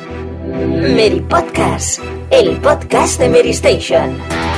Mary Podcast, el podcast de Mary Station.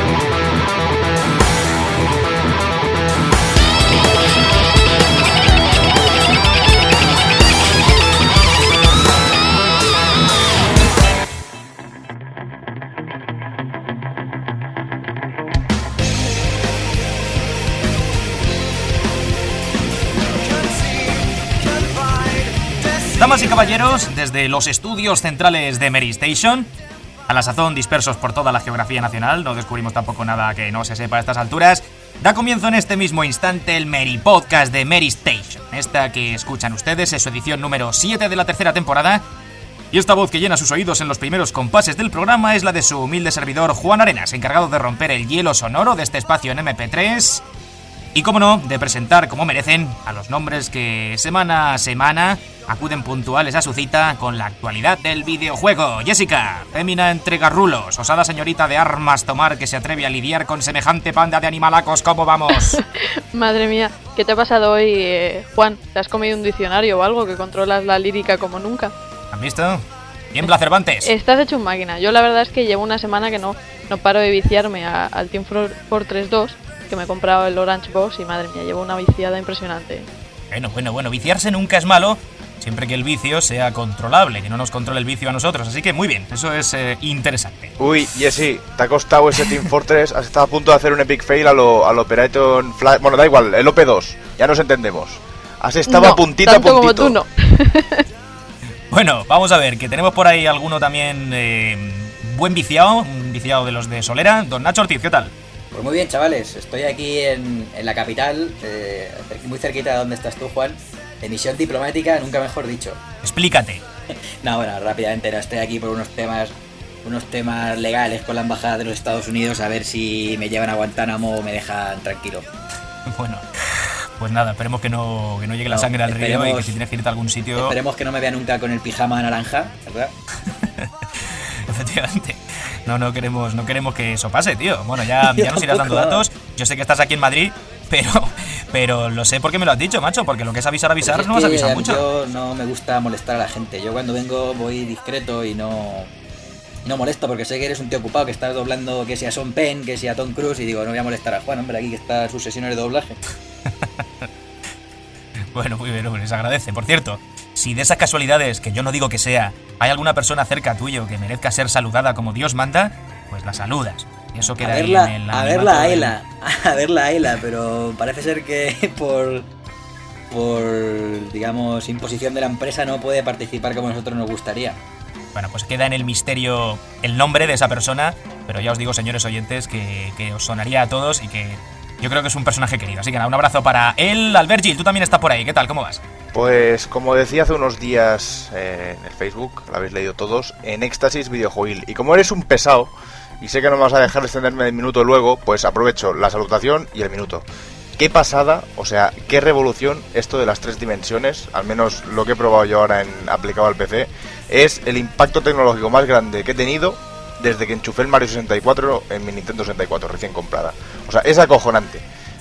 Damas y caballeros, desde los estudios centrales de Mary Station, a la sazón dispersos por toda la geografía nacional, no descubrimos tampoco nada que no se sepa a estas alturas, da comienzo en este mismo instante el Mary Podcast de Mary Station. Esta que escuchan ustedes es su edición número 7 de la tercera temporada, y esta voz que llena sus oídos en los primeros compases del programa es la de su humilde servidor Juan Arenas, encargado de romper el hielo sonoro de este espacio en MP3, y como no, de presentar como merecen a los nombres que semana a semana acuden puntuales a su cita con la actualidad del videojuego. Jessica, fémina entre garrulos, osada señorita de armas tomar que se atreve a lidiar con semejante panda de animalacos. ¿Cómo vamos? Madre mía, ¿qué te ha pasado hoy, Juan? ¿Te has comido un diccionario o algo que controlas la lírica como nunca? ¿Han visto? Tiembla Cervantes. Estás hecho un máquina. Yo la verdad es que llevo una semana que no paro de viciarme al Team Fortress 2, que me he comprado el Orange Box y madre mía, llevo una viciada impresionante. Bueno, viciarse nunca es malo, siempre que el vicio sea controlable, que no nos controle el vicio a nosotros, así que muy bien, eso es interesante. Uy, Jessy, te ha costado ese Team Fortress, has estado a punto de hacer un epic fail al Operation Flash, bueno, da igual, el OP2, ya nos entendemos. Has estado a puntito. Como tú no. Bueno, vamos a ver, que tenemos por ahí alguno también buen viciado, un viciado de los de Solera. Don Nacho Ortiz, ¿qué tal? Pues muy bien, chavales, estoy aquí en la capital, muy cerquita de donde estás tú, Juan, de misión diplomática, nunca mejor dicho. Explícate. No, bueno, rápidamente, no, estoy aquí por unos temas legales con la embajada de los Estados Unidos, a ver si me llevan a Guantánamo o me dejan tranquilo. Bueno, pues nada, esperemos que no llegue la sangre al río y que si tienes que irte a algún sitio... Esperemos que no me vea nunca con el pijama naranja, ¿verdad? Efectivamente. No queremos que eso pase, tío. Bueno, ya nos irás dando datos. Yo sé que estás aquí en Madrid, pero lo sé porque me lo has dicho, macho. Porque lo que es avisar, pues no vas a avisar mucho. Yo no me gusta molestar a la gente. Yo cuando vengo voy discreto y no molesto porque sé que eres un tío ocupado, que estás doblando que sea Sean Penn, que sea Tom Cruise, y digo, no voy a molestar a Juan, hombre, aquí que está sus sesiones de doblaje. Bueno, muy bien, les agradece. Por cierto, si de esas casualidades, que yo no digo que sea, hay alguna persona cerca tuyo que merezca ser saludada como Dios manda, pues la saludas. Y eso queda ahí en el... A verla a Ela, pero parece ser que por digamos, imposición de la empresa no puede participar como nosotros nos gustaría. Bueno, pues queda en el misterio el nombre de esa persona, pero ya os digo, señores oyentes, que os sonaría a todos y que yo creo que es un personaje querido. Así que nada, un abrazo para él. Albert Gil, tú también estás por ahí. ¿Qué tal? ¿Cómo vas? Pues como decía hace unos días en el Facebook, lo habéis leído todos, en éxtasis videojuegil. Y como eres un pesado, y sé que no me vas a dejar extenderme el minuto luego, pues aprovecho la salutación y el minuto. Qué pasada, o sea, qué revolución esto de las 3 dimensiones, al menos lo que he probado yo ahora aplicado al PC, es el impacto tecnológico más grande que he tenido desde que enchufé el Mario 64 en mi Nintendo 64 recién comprada. O sea, es acojonante.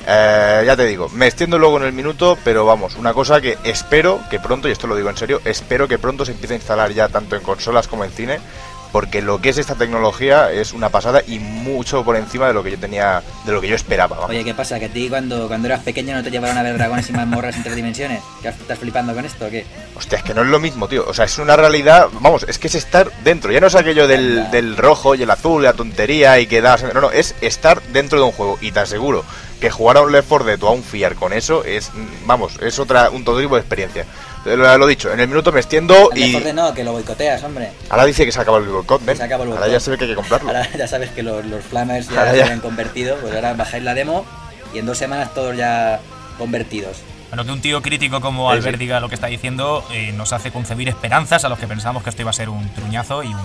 Ya te digo, me extiendo luego en el minuto, pero vamos, una cosa que espero que pronto, y esto lo digo en serio, espero que pronto se empiece a instalar ya tanto en consolas como en cine, porque lo que es esta tecnología es una pasada y mucho por encima de lo que yo tenía, de lo que yo esperaba. Vamos. Oye, ¿qué pasa? ¿Que a ti cuando eras pequeño no te llevaron a ver dragones y mazmorras en 3 dimensiones? ¿Que estás flipando con esto o qué? Hostia, es que no es lo mismo, tío. O sea, es una realidad, vamos, es que es estar dentro. Ya no es aquello del rojo y el azul, la tontería y que das... No, es estar dentro de un juego. Y te aseguro que jugar a un Left 4 Dead o a un FIAR con eso es, vamos, es otro tipo de experiencia. Lo dicho, en el minuto me extiendo y... Left 4 Dead no, que lo boicoteas, hombre. Ahora dice que se acaba el boicot, ¿ven? Se acaba el boicot. Ahora ya se ve que hay que comprarlo. Ahora ya sabes que los flamers ya se han convertido, pues ahora bajáis la demo y en 2 semanas todos ya convertidos. Bueno, que un tío crítico como Albert diga lo que está diciendo nos hace concebir esperanzas a los que pensamos que esto iba a ser un truñazo y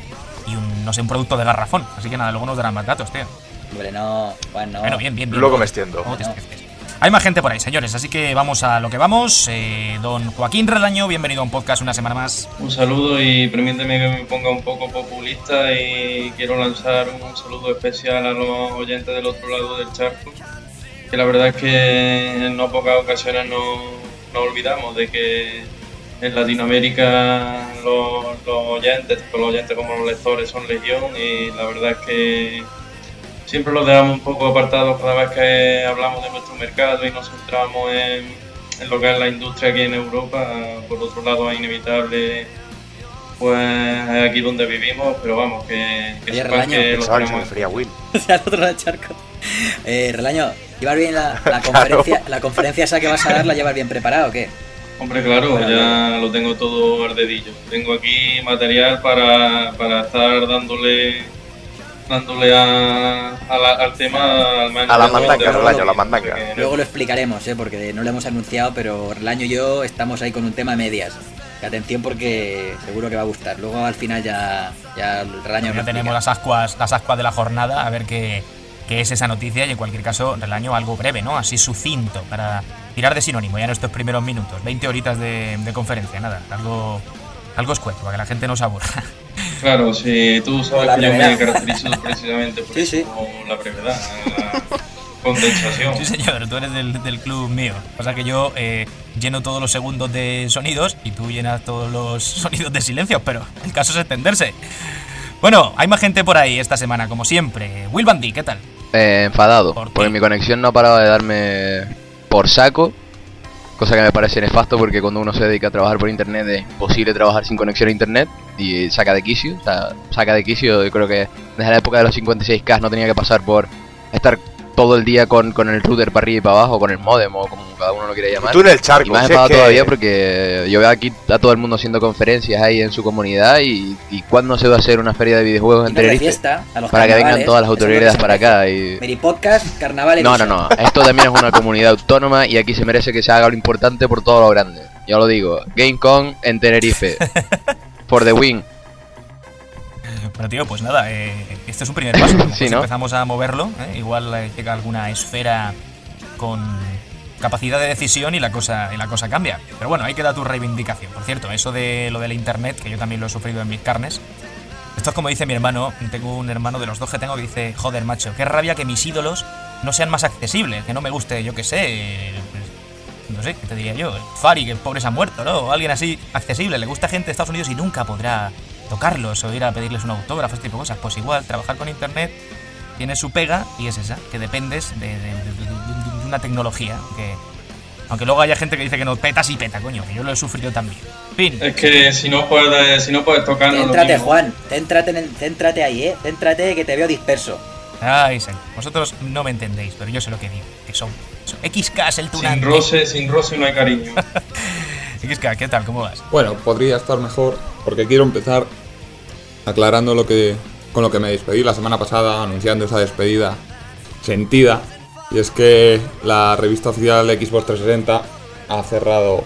un no sé, un producto de garrafón. Así que nada, luego nos darán más datos, tío. Hombre, no, bueno. Bueno, bien. Luego me extiendo. Hay más gente por ahí, señores, así que vamos a lo que vamos. Don Joaquín Relaño, bienvenido a un podcast una semana más. Un saludo y permíteme que me ponga un poco populista y quiero lanzar un saludo especial a los oyentes del otro lado del charco, que la verdad es que en no pocas ocasiones nos olvidamos de que en Latinoamérica los oyentes, tanto los oyentes como los lectores son legión, y la verdad es que siempre los dejamos un poco apartados cada vez que hablamos de nuestro mercado y nos centramos en lo que es la industria aquí en Europa. Por otro lado, es inevitable, pues es aquí donde vivimos, pero vamos, que Oye, sepan Relaño, que lo Pensaba que se tenemos. refería a Will. O sea, al otro lado del charco. Relaño, ¿llevas bien la conferencia? ¿La conferencia esa que vas a dar la llevas bien preparada o qué? Hombre, claro, ya lo tengo todo al dedillo. Tengo aquí material para estar dándole al tema, al menos. A la de- mandanga, de- Relaño, a la mandanga. Luego lo explicaremos, porque no lo hemos anunciado, pero Relaño y yo estamos ahí con un tema a medias. Que atención porque seguro que va a gustar. Luego al final ya el Relaño Ya nos tenemos explica. las ascuas de la jornada, a ver qué es esa noticia, y en cualquier caso, Relaño, algo breve, ¿no? Así sucinto, para tirar de sinónimo ya en estos primeros minutos. 20 horitas de conferencia, nada, algo escueto, para que la gente no se aburra. Claro, si tú sabes La que yo me brevedad. caracterizo precisamente por Sí, eso, sí. por la brevedad, la condensación. Sí, señor, tú eres del club mío. Pasa que yo lleno todos los segundos de sonidos y tú llenas todos los sonidos de silencio, pero el caso es extenderse. Bueno, hay más gente por ahí esta semana, como siempre. Will Bandy, ¿qué tal? Enfadado, ¿Por qué? porque mi conexión no ha parado de darme por saco, cosa que me parece nefasto porque cuando uno se dedica a trabajar por internet es imposible trabajar sin conexión a internet y saca de quicio, yo creo que desde la época de los 56K no tenía que pasar por estar todo el día con el router para arriba y para abajo, con el modem o como cada uno lo quiera llamar. Tú en el charco, Y más si es enfadado que- todavía porque yo veo aquí a todo el mundo haciendo conferencias ahí en su comunidad y cuándo se va a hacer una feria de videojuegos en Irnos de Tenerife fiesta a los para que vengan carnavales, todas las eso es lo que autoridades se para merece. acá y... Meripodcast, carnaval No, edition. esto también es una comunidad autónoma y aquí se merece que se haga lo importante por todo lo grande. Ya lo digo, GameCon en Tenerife. For the win. Bueno, tío, pues nada, este es un primer paso. Sí, Pues ¿no? empezamos a moverlo, igual llega alguna esfera con capacidad de decisión y la cosa cambia. Pero bueno, ahí queda tu reivindicación. Por cierto, eso de lo del internet, que yo también lo he sufrido en mis carnes. Esto es como dice mi hermano, tengo un hermano de los dos que tengo que dice, joder, macho, qué rabia que mis ídolos no sean más accesibles, que no me guste, yo qué sé, pues, no sé, ¿qué te diría yo? El Fari, que el pobre se ha muerto, ¿no? O alguien así accesible, le gusta gente de Estados Unidos y nunca podrá tocarlos o ir a pedirles un autógrafo, este tipo de cosas. Pues igual, trabajar con internet tiene su pega y es esa, que dependes de una tecnología que... Aunque luego haya gente que dice que no, peta sí peta, coño, que yo lo he sufrido también. Fin. Es que si no puedes tocarnos lo Céntrate, mismo. Juan, céntrate ahí, céntrate que te veo disperso. Ay, señor. Vosotros no me entendéis, pero yo sé lo que digo, que son XK es el tunante. Sin roce no hay cariño. XK, ¿qué tal? ¿Cómo vas? Bueno, podría estar mejor porque quiero empezar aclarando con lo que me despedí la semana pasada, anunciando esa despedida sentida. Y es que la revista oficial de Xbox 360 ha cerrado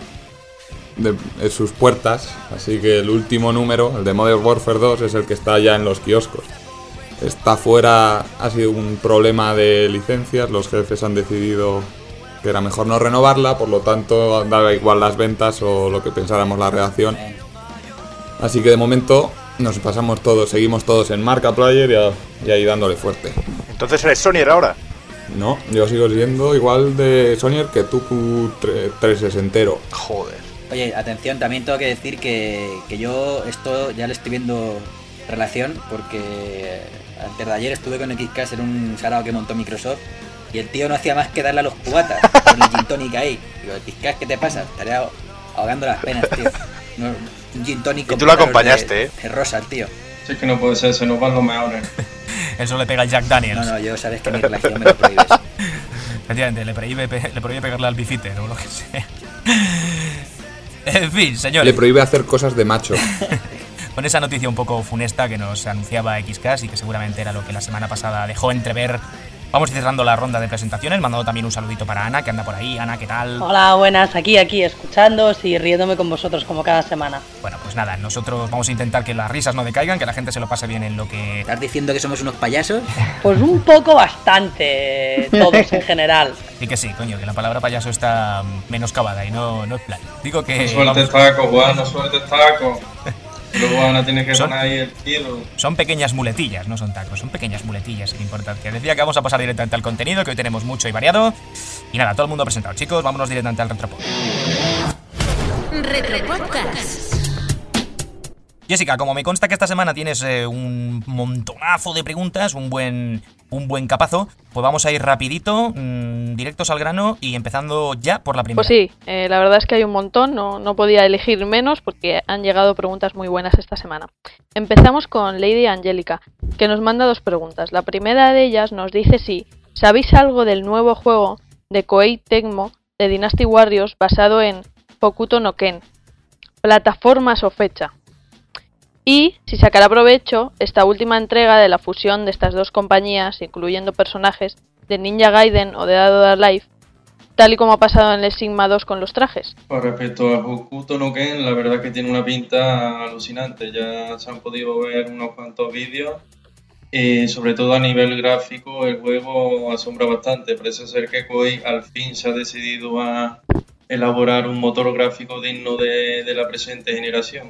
sus puertas, así que el último número, el de Modern Warfare 2, es el que está ya en los kioscos. Está fuera, ha sido un problema de licencias, los jefes han decidido que era mejor no renovarla, por lo tanto daba igual las ventas o lo que pensáramos la redacción. Así que de momento nos pasamos todos, seguimos todos en Markiplier y ahí dándole fuerte. Entonces eres Sonyer ahora. No, yo sigo siendo igual de Sonyer que tú 360ero. Joder. Oye, atención, también tengo que decir que yo esto ya le estoy viendo relación porque antes de ayer estuve con XCast en un sarao que montó Microsoft y el tío no hacía más que darle a los cubatas con el gin tonic ahí. Digo, XCast, ¿qué te pasa? Estaría ahogando las penas, tío. No, un gin tonic Y con tú lo pétalos acompañaste, de rosa, el tío. Si es que no puede ser, se nos van los mejores. Eso le pega al Jack Daniels. No, yo sabes que mi relación me lo prohíbes. Efectivamente, le prohíbe pegarle al bifite o lo que sea. En fin, señores. Le prohíbe hacer cosas de macho. Con esa noticia un poco funesta que nos anunciaba XCast y que seguramente era lo que la semana pasada dejó entrever, vamos cerrando la ronda de presentaciones, mandando también un saludito para Ana, que anda por ahí. Ana, ¿qué tal? Hola, buenas, aquí, escuchándoos y riéndome con vosotros como cada semana. Bueno, pues nada, nosotros vamos a intentar que las risas no decaigan, que la gente se lo pase bien en lo que... ¿Estás diciendo que somos unos payasos? Pues un poco bastante, todos en general. Y que sí, coño, que la palabra payaso está menoscabada y no es plan. Digo que... No sueltes taco, Juan, no sueltes taco. Luego Ana tiene que ganar ahí el tiro. Son pequeñas muletillas, no son tacos, son pequeñas muletillas sin importancia. Decía que vamos a pasar directamente al contenido, que hoy tenemos mucho y variado. Y nada, todo el mundo presentado, chicos, vámonos directamente al retropod. Retropodcast. Jessica, como me consta que esta semana tienes un montonazo de preguntas, un buen capazo, pues vamos a ir rapidito, directos al grano y empezando ya por la primera. Pues sí, la verdad es que hay un montón, no podía elegir menos porque han llegado preguntas muy buenas esta semana. Empezamos con Lady Angélica, que nos manda 2 preguntas. La primera de ellas nos dice si ¿sabéis algo del nuevo juego de Koei Tecmo de Dynasty Warriors basado en Hokuto no Ken? Plataformas o fecha. Y si sacará provecho esta última entrega de la fusión de estas 2 compañías, incluyendo personajes de Ninja Gaiden o de Dead or Alive, tal y como ha pasado en el Sigma 2 con los trajes. Con respecto a Hokuto no Ken, la verdad es que tiene una pinta alucinante. Ya se han podido ver unos cuantos vídeos y sobre todo a nivel gráfico el juego asombra bastante. Parece ser que Koei al fin se ha decidido a elaborar un motor gráfico digno de la presente generación.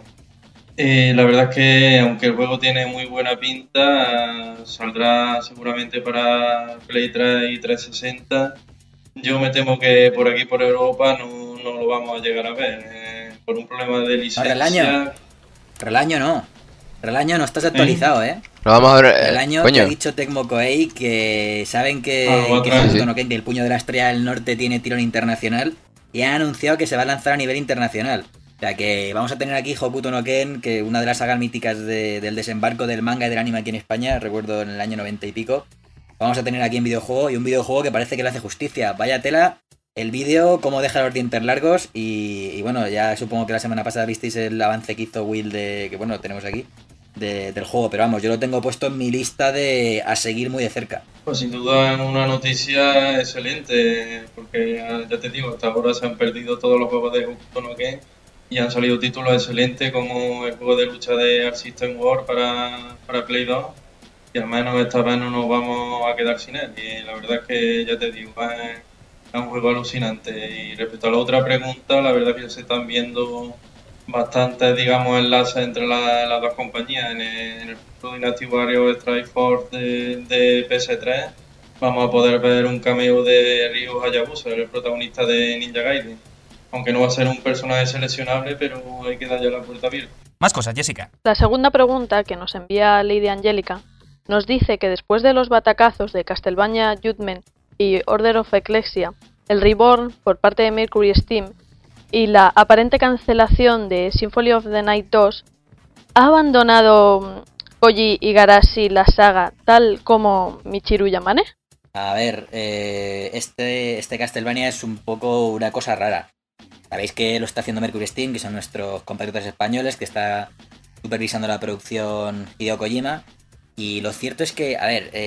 La verdad es que aunque el juego tiene muy buena pinta, saldrá seguramente para Play 3 y 360. Yo me temo que por aquí, por Europa, no lo vamos a llegar a ver. Por un problema de licencia. Relaño no, estás actualizado, Lo vamos a ver. Relaño Coño. que ha dicho Tecmo Koei que saben que Hokuto no Ken, que el puño de la estrella del norte tiene tirón internacional y han anunciado que se va a lanzar a nivel internacional. O sea que vamos a tener aquí Hokuto no Ken, que una de las sagas míticas del desembarco del manga y del anime aquí en España, recuerdo en el año 90 y pico. Vamos a tener aquí en videojuego, y un videojuego que parece que le hace justicia. Vaya tela, el vídeo, cómo deja los dientes largos, y bueno, ya supongo que la semana pasada visteis el avance que hizo Will que bueno, tenemos aquí, del juego, pero vamos, yo lo tengo puesto en mi lista a seguir muy de cerca. Pues sin duda es una noticia excelente, porque ya te digo, hasta ahora se han perdido todos los juegos de Hokuto no Ken y han salido títulos excelentes como el juego de lucha de Arc System War para Play 2, y al menos esta vez no nos vamos a quedar sin él. Y la verdad es que, ya te digo, es un juego alucinante. Y respecto a la otra pregunta, la verdad es que ya se están viendo bastantes, digamos, enlaces entre las 2 compañías. En el futuro Dynasty Warriors Strike Force de PS3 vamos a poder ver un cameo de Ryu Hayabusa, el protagonista de Ninja Gaiden. Aunque no va a ser un personaje seleccionable, pero hay que dar ya la puerta abierta. Más cosas, Jessica. La segunda pregunta que nos envía Lady Angélica nos dice que después de los batacazos de Castlevania Judgment y Order of Ecclesia, el Reborn por parte de Mercury Steam y la aparente cancelación de Symphony of the Night 2, ¿ha abandonado Koji Igarashi la saga tal como Michiru Yamane? A ver, este Castlevania es un poco una cosa rara. Sabéis que lo está haciendo Mercury Steam, que son nuestros compatriotas españoles, que está supervisando la producción Hideo Kojima. Y lo cierto es que, a ver,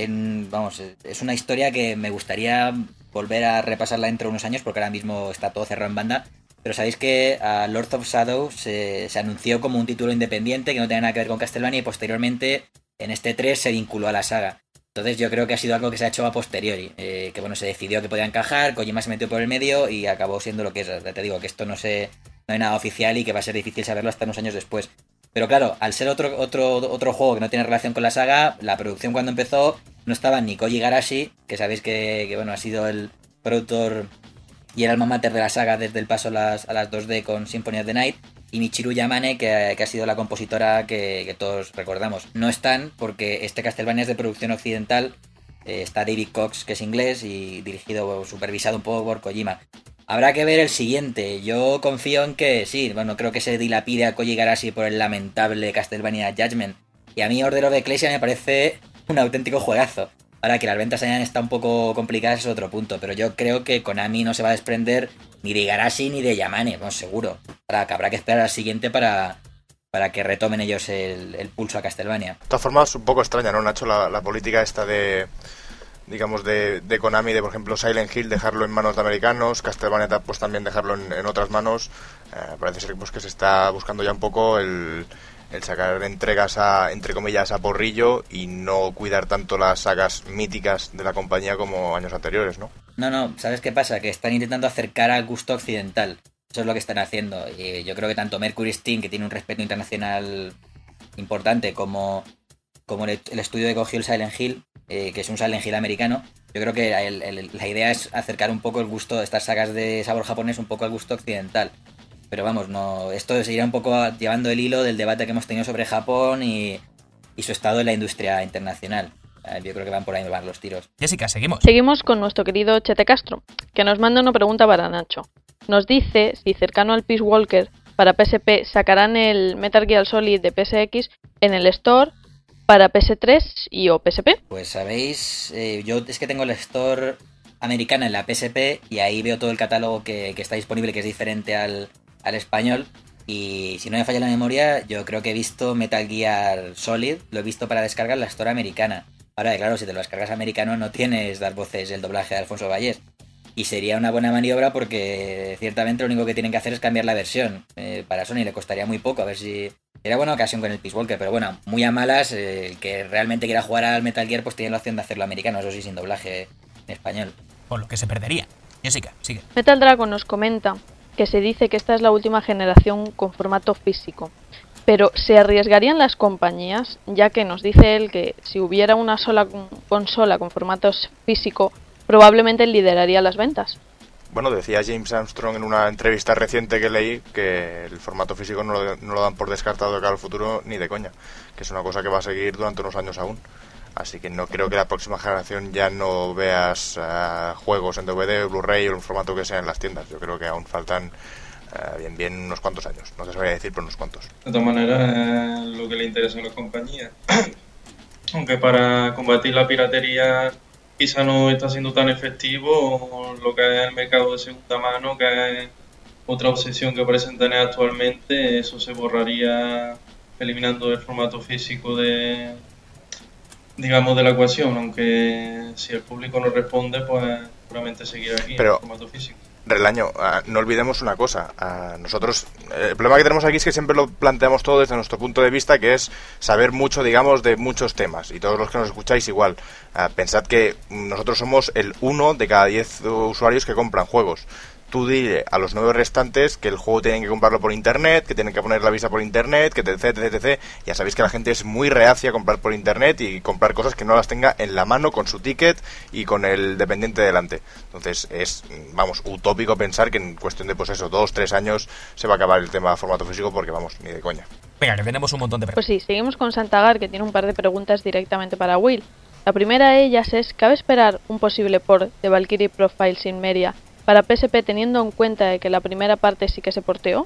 es una historia que me gustaría volver a repasarla dentro de unos años, porque ahora mismo está todo cerrado en banda. Pero sabéis que a Lords of Shadow se anunció como un título independiente que no tenía nada que ver con Castlevania, y posteriormente en este 3 se vinculó a la saga. Entonces yo creo que ha sido algo que se ha hecho a posteriori, que bueno, se decidió que podía encajar, Kojima se metió por el medio y acabó siendo lo que es. Ya te digo que esto no hay nada oficial y que va a ser difícil saberlo hasta unos años después. Pero claro, al ser otro juego que no tiene relación con la saga, la producción cuando empezó no estaba ni Koji Igarashi, que sabéis que bueno, ha sido el productor y el alma mater de la saga desde el paso a las 2D con Symphony of the Night, y Michiru Yamane, que ha sido la compositora que todos recordamos. No están porque este Castlevania es de producción occidental, está David Cox, que es inglés, y dirigido, supervisado un poco por Kojima. Habrá que ver el siguiente. Yo confío en que sí, bueno, creo que se dilapide a Koji Igarashi por el lamentable Castlevania Judgment, y a mí Order of Ecclesia me parece un auténtico juegazo. Ahora, que las ventas hayan estado un poco complicadas es otro punto, pero yo creo que Konami no se va a desprender ni de Igarashi ni de Yamane, bueno, seguro. Ahora que habrá que esperar al siguiente para que retomen ellos el pulso a Castlevania. De todas formas, un poco extraña, ¿no, Nacho? La política esta de Konami, de por ejemplo Silent Hill dejarlo en manos de americanos, Castlevania pues también dejarlo en otras manos. Parece ser pues, que se está buscando ya un poco el sacar entregas entre comillas a porrillo y no cuidar tanto las sagas míticas de la compañía como años anteriores, ¿no? No, ¿sabes qué pasa? Que están intentando acercar al gusto occidental. Eso es lo que están haciendo. Y yo creo que tanto Mercury Steam, que tiene un respeto internacional importante, como el estudio que cogió el Silent Hill, que es un Silent Hill americano, yo creo que la idea es acercar un poco el gusto de estas sagas de sabor japonés un poco al gusto occidental. Pero vamos, no, esto seguirá un poco llevando el hilo del debate que hemos tenido sobre Japón y su estado en la industria internacional. Yo creo que van por ahí, van los tiros. Jessica, seguimos. Seguimos con nuestro querido Chete Castro, que nos manda una pregunta para Nacho. Nos dice si cercano al Peace Walker para PSP sacarán el Metal Gear Solid de PSX en el Store para PS3 y o PSP. Pues sabéis, yo es que tengo el Store americana en la PSP y ahí veo todo el catálogo que está disponible, que es diferente al español. Y si no me falla la memoria, yo creo que he visto Metal Gear Solid, lo he visto para descargar en la Store americana. Ahora, claro, si te lo descargas americano no tienes dar voces el doblaje de Alfonso Vallés. Y sería una buena maniobra porque ciertamente lo único que tienen que hacer es cambiar la versión. Para Sony le costaría muy poco, a ver si... Sería buena ocasión con el Peace Walker, pero bueno, muy a malas, el que realmente quiera jugar al Metal Gear pues tiene la opción de hacerlo americano, eso sí, sin doblaje en español. Por lo que se perdería. Jessica, sigue. Metal Dragon nos comenta que se dice que esta es la última generación con formato físico. Pero ¿se arriesgarían las compañías? Ya que nos dice él que si hubiera una sola consola con formato físico, probablemente lideraría las ventas. Bueno, decía James Armstrong en una entrevista reciente que leí que el formato físico no lo dan por descartado de cara al futuro ni de coña, que es una cosa que va a seguir durante unos años aún. Así que no creo que la próxima generación ya no veas juegos en DVD, Blu-ray o en formato que sea en las tiendas. Yo creo que aún faltan bien unos cuantos años. No te sabría decir, pero unos cuantos. De todas maneras, lo que le interesa a las compañías. Aunque para combatir la piratería quizá no está siendo tan efectivo, lo que es el mercado de segunda mano, que es otra obsesión que parecen tener actualmente, eso se borraría eliminando el formato físico de la ecuación, aunque si el público no responde, pues seguramente seguirá aquí en el formato físico. Relaño, no olvidemos una cosa. Nosotros, el problema que tenemos aquí es que siempre lo planteamos todo desde nuestro punto de vista, que es saber mucho, digamos, de muchos temas. Y todos los que nos escucháis igual. Pensad que nosotros somos el 1 de cada 10 usuarios que compran juegos. Tú dile a los 9 restantes que el juego tienen que comprarlo por internet, que tienen que poner la visa por internet, que etc. Ya sabéis que la gente es muy reacia a comprar por internet y comprar cosas que no las tenga en la mano con su ticket y con el dependiente delante. Entonces es, utópico pensar que en cuestión de, 2-3 años se va a acabar el tema de formato físico porque, ni de coña. Venga, que tenemos un montón de preguntas. Pues sí, seguimos con Santagar, que tiene un par de preguntas directamente para Will. La primera de ellas es, ¿cabe esperar un posible port de Valkyrie Profile sin Meria para PSP teniendo en cuenta de que la primera parte sí que se porteó?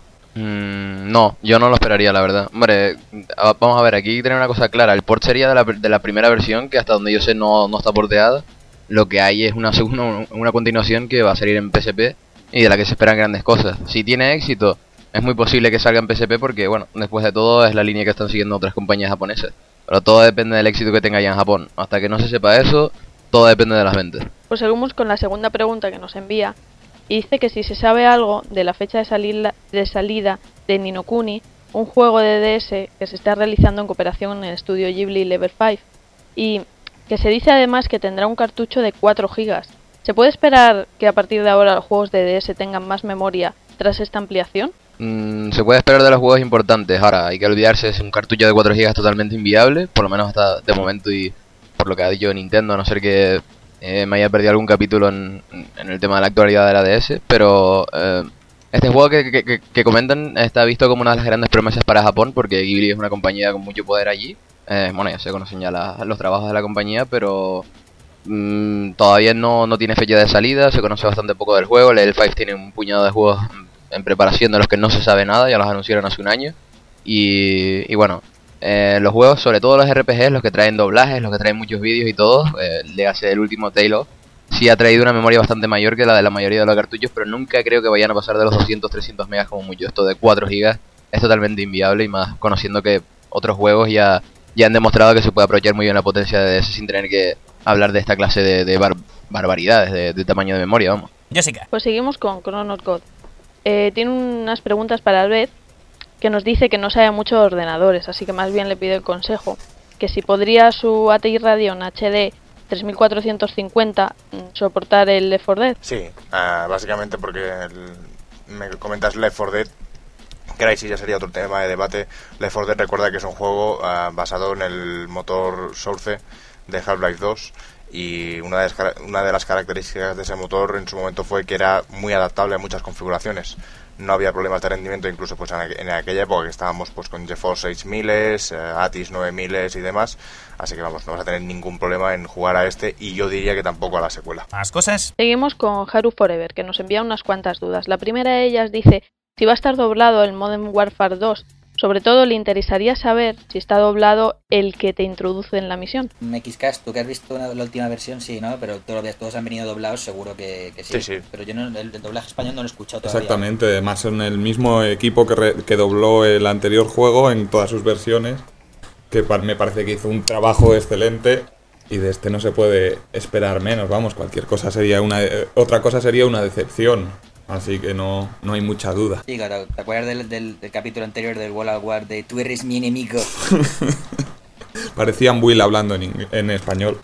No, yo no lo esperaría, la verdad. Hombre, vamos a ver, aquí tener una cosa clara. El port sería de la primera versión, que hasta donde yo sé no está porteada. Lo que hay es una continuación que va a salir en PSP y de la que se esperan grandes cosas. Si tiene éxito, es muy posible que salga en PSP porque, después de todo es la línea que están siguiendo otras compañías japonesas. Pero todo depende del éxito que tenga ya en Japón. Hasta que no se sepa eso, todo depende de las ventas. Pues seguimos con la segunda pregunta que nos envía. Y dice que si se sabe algo de la fecha de salida de Ni no Kuni, un juego de DS que se está realizando en cooperación en el estudio Ghibli Level 5, y que se dice además que tendrá un cartucho de 4 GB. ¿Se puede esperar que a partir de ahora los juegos de DS tengan más memoria tras esta ampliación? Se puede esperar de los juegos importantes. Ahora, hay que olvidarse, es un cartucho de 4 GB totalmente inviable, por lo menos hasta de momento y por lo que ha dicho Nintendo, a no ser que me haya perdido algún capítulo en el tema de la actualidad de la DS, pero este juego que comentan está visto como una de las grandes promesas para Japón, porque Ghibli es una compañía con mucho poder allí. Ya se conocen ya los trabajos de la compañía, pero todavía no tiene fecha de salida, se conoce bastante poco del juego. Level 5 tiene un puñado de juegos en preparación de los que no se sabe nada, ya los anunciaron hace un año. Los juegos, sobre todo los RPGs, los que traen doblajes, los que traen muchos vídeos y todo, le hace el último Tale of, sí ha traído una memoria bastante mayor que la de la mayoría de los cartuchos, pero nunca creo que vayan a pasar de los 200-300 megas como mucho. Esto de 4 gigas es totalmente inviable, y más conociendo que otros juegos ya han demostrado que se puede aprovechar muy bien la potencia de DS sin tener que hablar de esta clase de barbaridades de tamaño de memoria, vamos. Jessica. Pues seguimos con Chrono God. Tiene unas preguntas para Albert, que nos dice que no sabe mucho de ordenadores, así que más bien le pide el consejo, que si podría su ATI Radeon HD 3450 soportar el Left 4 Dead. Sí, básicamente porque me comentas Left 4 Dead, Crysis ya sería otro tema de debate. Left 4 Dead, recuerda que es un juego basado en el motor Source de Half-Life 2, y una de las características de ese motor en su momento fue que era muy adaptable a muchas configuraciones. no había problemas de rendimiento, incluso pues en aquella época que estábamos pues con GeForce 6000, Atis 9000 y demás, así que vamos, no vas a tener ningún problema en jugar a este, y yo diría que tampoco a la secuela. ¿Más cosas? Seguimos con Haru Forever, que nos envía unas cuantas dudas. La primera de ellas dice si va a estar doblado el Modern Warfare 2. Sobre todo le interesaría saber si está doblado el que te introduce en la misión. MXCast, tú que has visto la última versión, sí, ¿no? Pero todos han venido doblados, seguro que sí. Sí. Pero yo el doblaje español no lo he escuchado todavía. Exactamente, además son el mismo equipo que dobló el anterior juego en todas sus versiones, que me parece que hizo un trabajo excelente, y de este no se puede esperar menos, vamos, cualquier cosa sería otra cosa sería una decepción. Así que no hay mucha duda. Sí, claro, ¿te acuerdas del capítulo anterior del World at War de tú eres mi enemigo? Parecían Will hablando en español.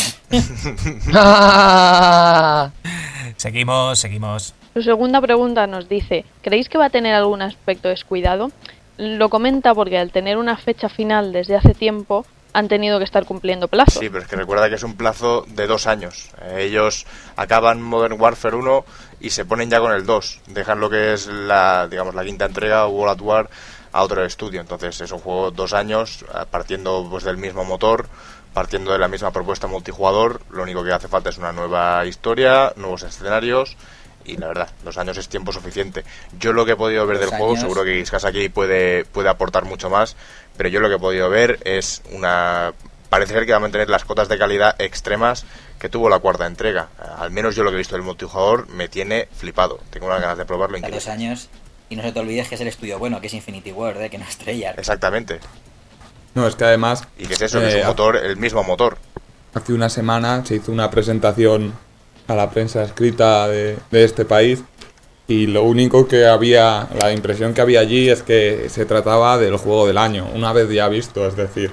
Seguimos. Su segunda pregunta nos dice, ¿creéis que va a tener algún aspecto descuidado? Lo comenta porque al tener una fecha final desde hace tiempo, han tenido que estar cumpliendo plazo. Sí, pero es que recuerda que es un plazo de 2 años. Ellos acaban Modern Warfare 1 y se ponen ya con el 2. Dejan lo que es la quinta entrega, World at War, a otro estudio. Entonces es un juego 2 años, partiendo pues del mismo motor, partiendo de la misma propuesta multijugador. Lo único que hace falta es una nueva historia, nuevos escenarios, y la verdad, 2 años es tiempo suficiente. Yo lo que he podido ver del juego, seguro que Giscas aquí puede aportar mucho más, pero yo lo que he podido ver es parece ser que va a mantener las cotas de calidad extremas que tuvo la cuarta entrega. Al menos yo lo que he visto del multijugador me tiene flipado. Tengo unas ganas de probarlo increíble. 2 años, y no se te olvides que es el estudio bueno, que es Infinity Ward, que no es Treyarch. Exactamente. No, es que además... Y que es eso, que es un motor, el mismo motor. Hace una semana se hizo una presentación a la prensa escrita de este país, y lo único que había, la impresión que había allí es que se trataba del juego del año, una vez ya visto, es decir,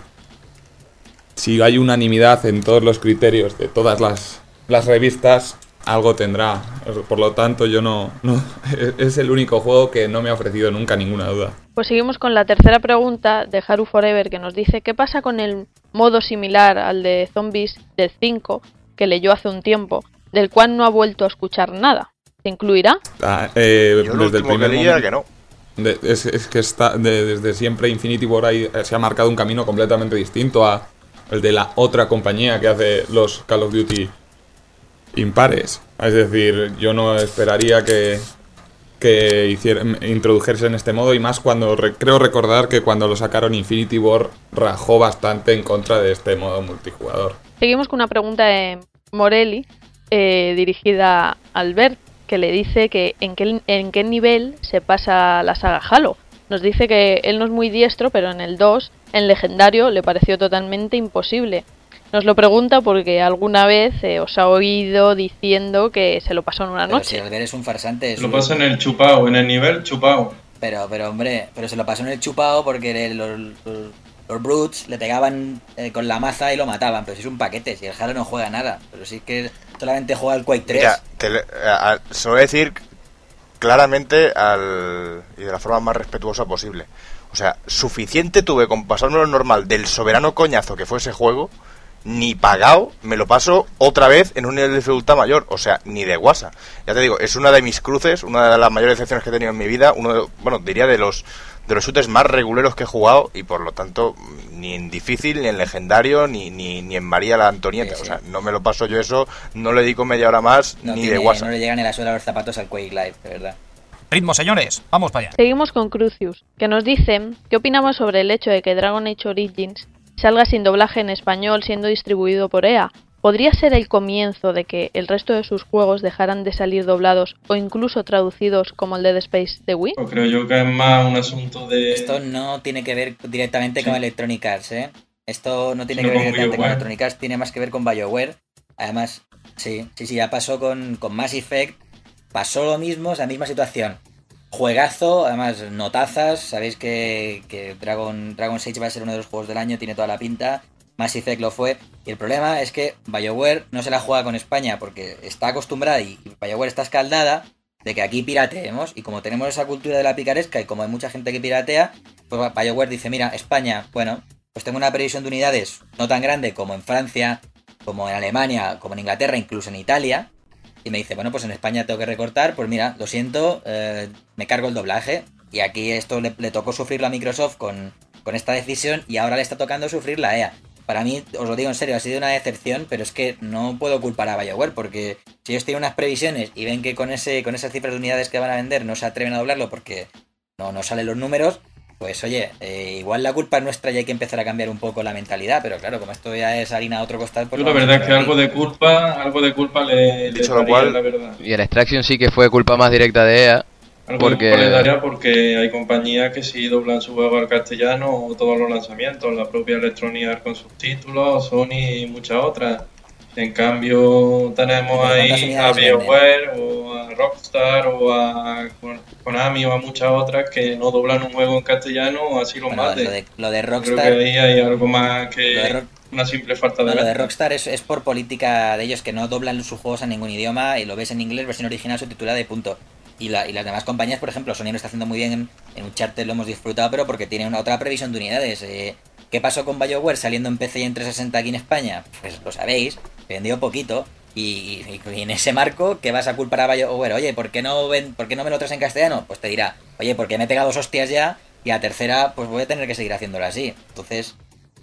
si hay unanimidad en todos los criterios de todas las revistas, algo tendrá. Por lo tanto, yo no es el único juego que no me ha ofrecido nunca ninguna duda. Pues seguimos con la tercera pregunta de Haru Forever, que nos dice ¿qué pasa con el modo similar al de Zombies del 5 que leyó hace un tiempo, del cual no ha vuelto a escuchar nada? ¿Se incluirá? Yo Desde el primer leía momento, que no. es que desde siempre Infinity Ward se ha marcado un camino completamente distinto a el de la otra compañía que hace los Call of Duty impares. Es decir, yo no esperaría que introdujese en este modo, y más cuando creo recordar que cuando lo sacaron Infinity Ward rajó bastante en contra de este modo multijugador. Seguimos con una pregunta de Morelli, dirigida a Albert, que le dice que en qué nivel se pasa la saga Halo. Nos dice que él no es muy diestro, pero en el 2, en legendario, le pareció totalmente imposible. Nos lo pregunta porque alguna vez os ha oído diciendo que se lo pasó en una noche. Si Albert es un farsante. Lo pasó en el chupao, en el nivel chupao. Pero hombre, se lo pasó en el chupao porque los brutes le pegaban con la maza y lo mataban. Pero si es un paquete, si el Halo no juega nada. Pero sí que solamente juega el Quake 3. Mira, se lo voy a decir claramente y de la forma más respetuosa posible. O sea, suficiente tuve con pasármelo normal del soberano coñazo que fue ese juego, ni pagado me lo paso otra vez en un nivel de dificultad mayor. O sea, ni de guasa. Ya te digo, es una de mis cruces, una de las mayores decepciones que he tenido en mi vida, diría de los shooters más reguleros que he jugado, y por lo tanto ni en difícil, ni en legendario, ni en María la Antonieta. Sí. O sea, no me lo paso yo eso, no le dedico media hora más, ni de guasa. No le llegan ni la suela a los zapatos al Quake Live, de verdad. Ritmo, señores, vamos para allá. Seguimos con Crucius, que nos dice qué opinamos sobre el hecho de que Dragon Age Origins salga sin doblaje en español, siendo distribuido por EA. ¿Podría ser el comienzo de que el resto de sus juegos dejaran de salir doblados o incluso traducidos como el Dead Space de Wii? Pues creo yo que es más un asunto de... Esto no tiene que ver directamente con Electronic Arts, ¿eh? Esto no tiene que ver directamente con Electronic Arts, tiene más que ver con BioWare. Además, sí, ya pasó con Mass Effect, pasó lo mismo, es la misma situación. Juegazo, además notazas, sabéis que Dragon Age va a ser uno de los juegos del año, tiene toda la pinta. Mass Effect lo fue, y el problema es que BioWare no se la juega con España porque está acostumbrada, y BioWare está escaldada de que aquí pirateemos, y como tenemos esa cultura de la picaresca y como hay mucha gente que piratea, pues BioWare dice, mira, España, bueno, pues tengo una previsión de unidades no tan grande como en Francia, como en Alemania, como en Inglaterra, incluso en Italia, y me dice, bueno, pues en España tengo que recortar, pues mira, lo siento, me cargo el doblaje. Y aquí esto le tocó sufrirlo a Microsoft con esta decisión y ahora le está tocando sufrir la EA. Para mí, os lo digo en serio, ha sido una decepción, pero es que no puedo culpar a BioWare, porque si ellos tienen unas previsiones y ven que con esas cifras de unidades que van a vender no se atreven a doblarlo porque no salen los números, pues oye, igual la culpa es nuestra y hay que empezar a cambiar un poco la mentalidad, pero claro, como esto ya es harina a otro costal, pues... Yo la verdad es que algo de culpa le daría, la verdad. Y el Extraction sí que fue culpa más directa de EA. Algo de culpa le daría porque hay compañías que sí doblan su juego al castellano todos los lanzamientos, la propia Electronic Arts con subtítulos, Sony y muchas otras. En cambio tenemos ahí a BioWare o a Rockstar o a Konami o a muchas otras que no doblan un juego en castellano o así lo maten. Lo de Rockstar... Creo que ahí hay algo más que una simple falta de... Lo de Rockstar es por política de ellos, que no doblan sus juegos a ningún idioma y lo ves en inglés, versión original subtitulada y punto. Y las demás compañías, por ejemplo, Sony lo está haciendo muy bien, en Uncharted lo hemos disfrutado, pero porque tiene otra previsión de unidades. ¿Qué pasó con BioWare saliendo en PC y en 360 aquí en España? Pues lo sabéis, vendió poquito. Y en ese marco, ¿qué vas a culpar a BioWare? Oye, ¿por qué no me lo traes en castellano? Pues te dirá, oye, porque me he pegado 2 hostias ya y a tercera pues voy a tener que seguir haciéndolo así. Entonces,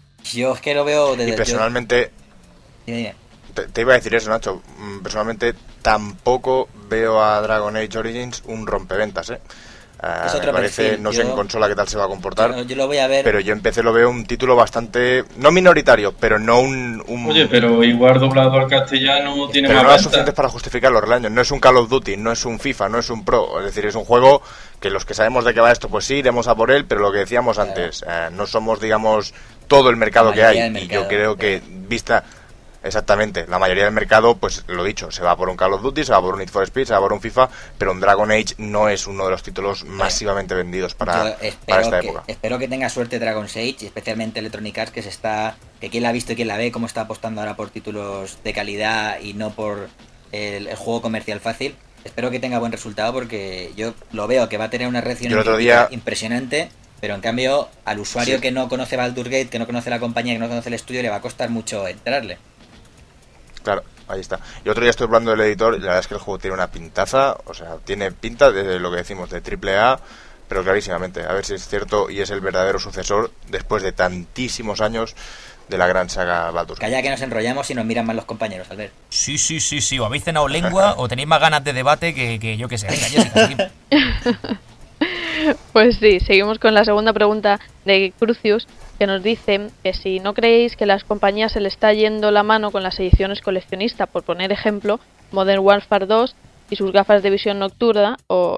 yo es que lo veo desde... Y personalmente... Dime. Te iba a decir eso, Nacho. Personalmente tampoco veo a Dragon Age Origins un rompeventas, ¿eh? Me parece, perfil. No sé en consola qué tal se va a comportar. Yo lo voy a ver. Pero yo en PC lo veo un título bastante, no minoritario, pero no un... Oye, pero igual doblado al castellano tiene pero más no es suficiente para justificar los relaños. No es un Call of Duty, no es un FIFA, no es un Pro. Es decir, es un juego que los que sabemos de qué va esto, pues sí, iremos a por él, pero lo que decíamos antes, no somos, digamos, todo el mercado que hay. Y yo creo que, vista... Exactamente, la mayoría del mercado, pues lo dicho, se va por un Call of Duty, se va por un Need for Speed, se va por un FIFA, pero un Dragon Age no es uno de los títulos masivamente vendidos para esta época. Espero que tenga suerte Dragon Age, especialmente Electronic Arts, que quien la ha visto y quien la ve, cómo está apostando ahora por títulos de calidad y no por el juego comercial fácil. Espero que tenga buen resultado porque yo lo veo que va a tener una reacción impresionante. Pero en cambio, al usuario que no conoce Baldur's Gate, que no conoce la compañía, que no conoce el estudio, le va a costar mucho entrarle. Claro, ahí está. Y otro día estoy hablando del editor y la verdad es que el juego tiene una pintaza, o sea, tiene pinta de lo que decimos, de AAA, pero clarísimamente, a ver si es cierto y es el verdadero sucesor después de tantísimos años de la gran saga Baldur's Gate. Calla que nos enrollamos y nos miran mal los compañeros, Albert. Sí, o habéis cenado lengua o tenéis más ganas de debate que yo que sé. Venga, Jessica, Pues sí, seguimos con la segunda pregunta de Crucius, que nos dice que si no creéis que las compañías se le está yendo la mano con las ediciones coleccionistas, por poner ejemplo, Modern Warfare 2 y sus gafas de visión nocturna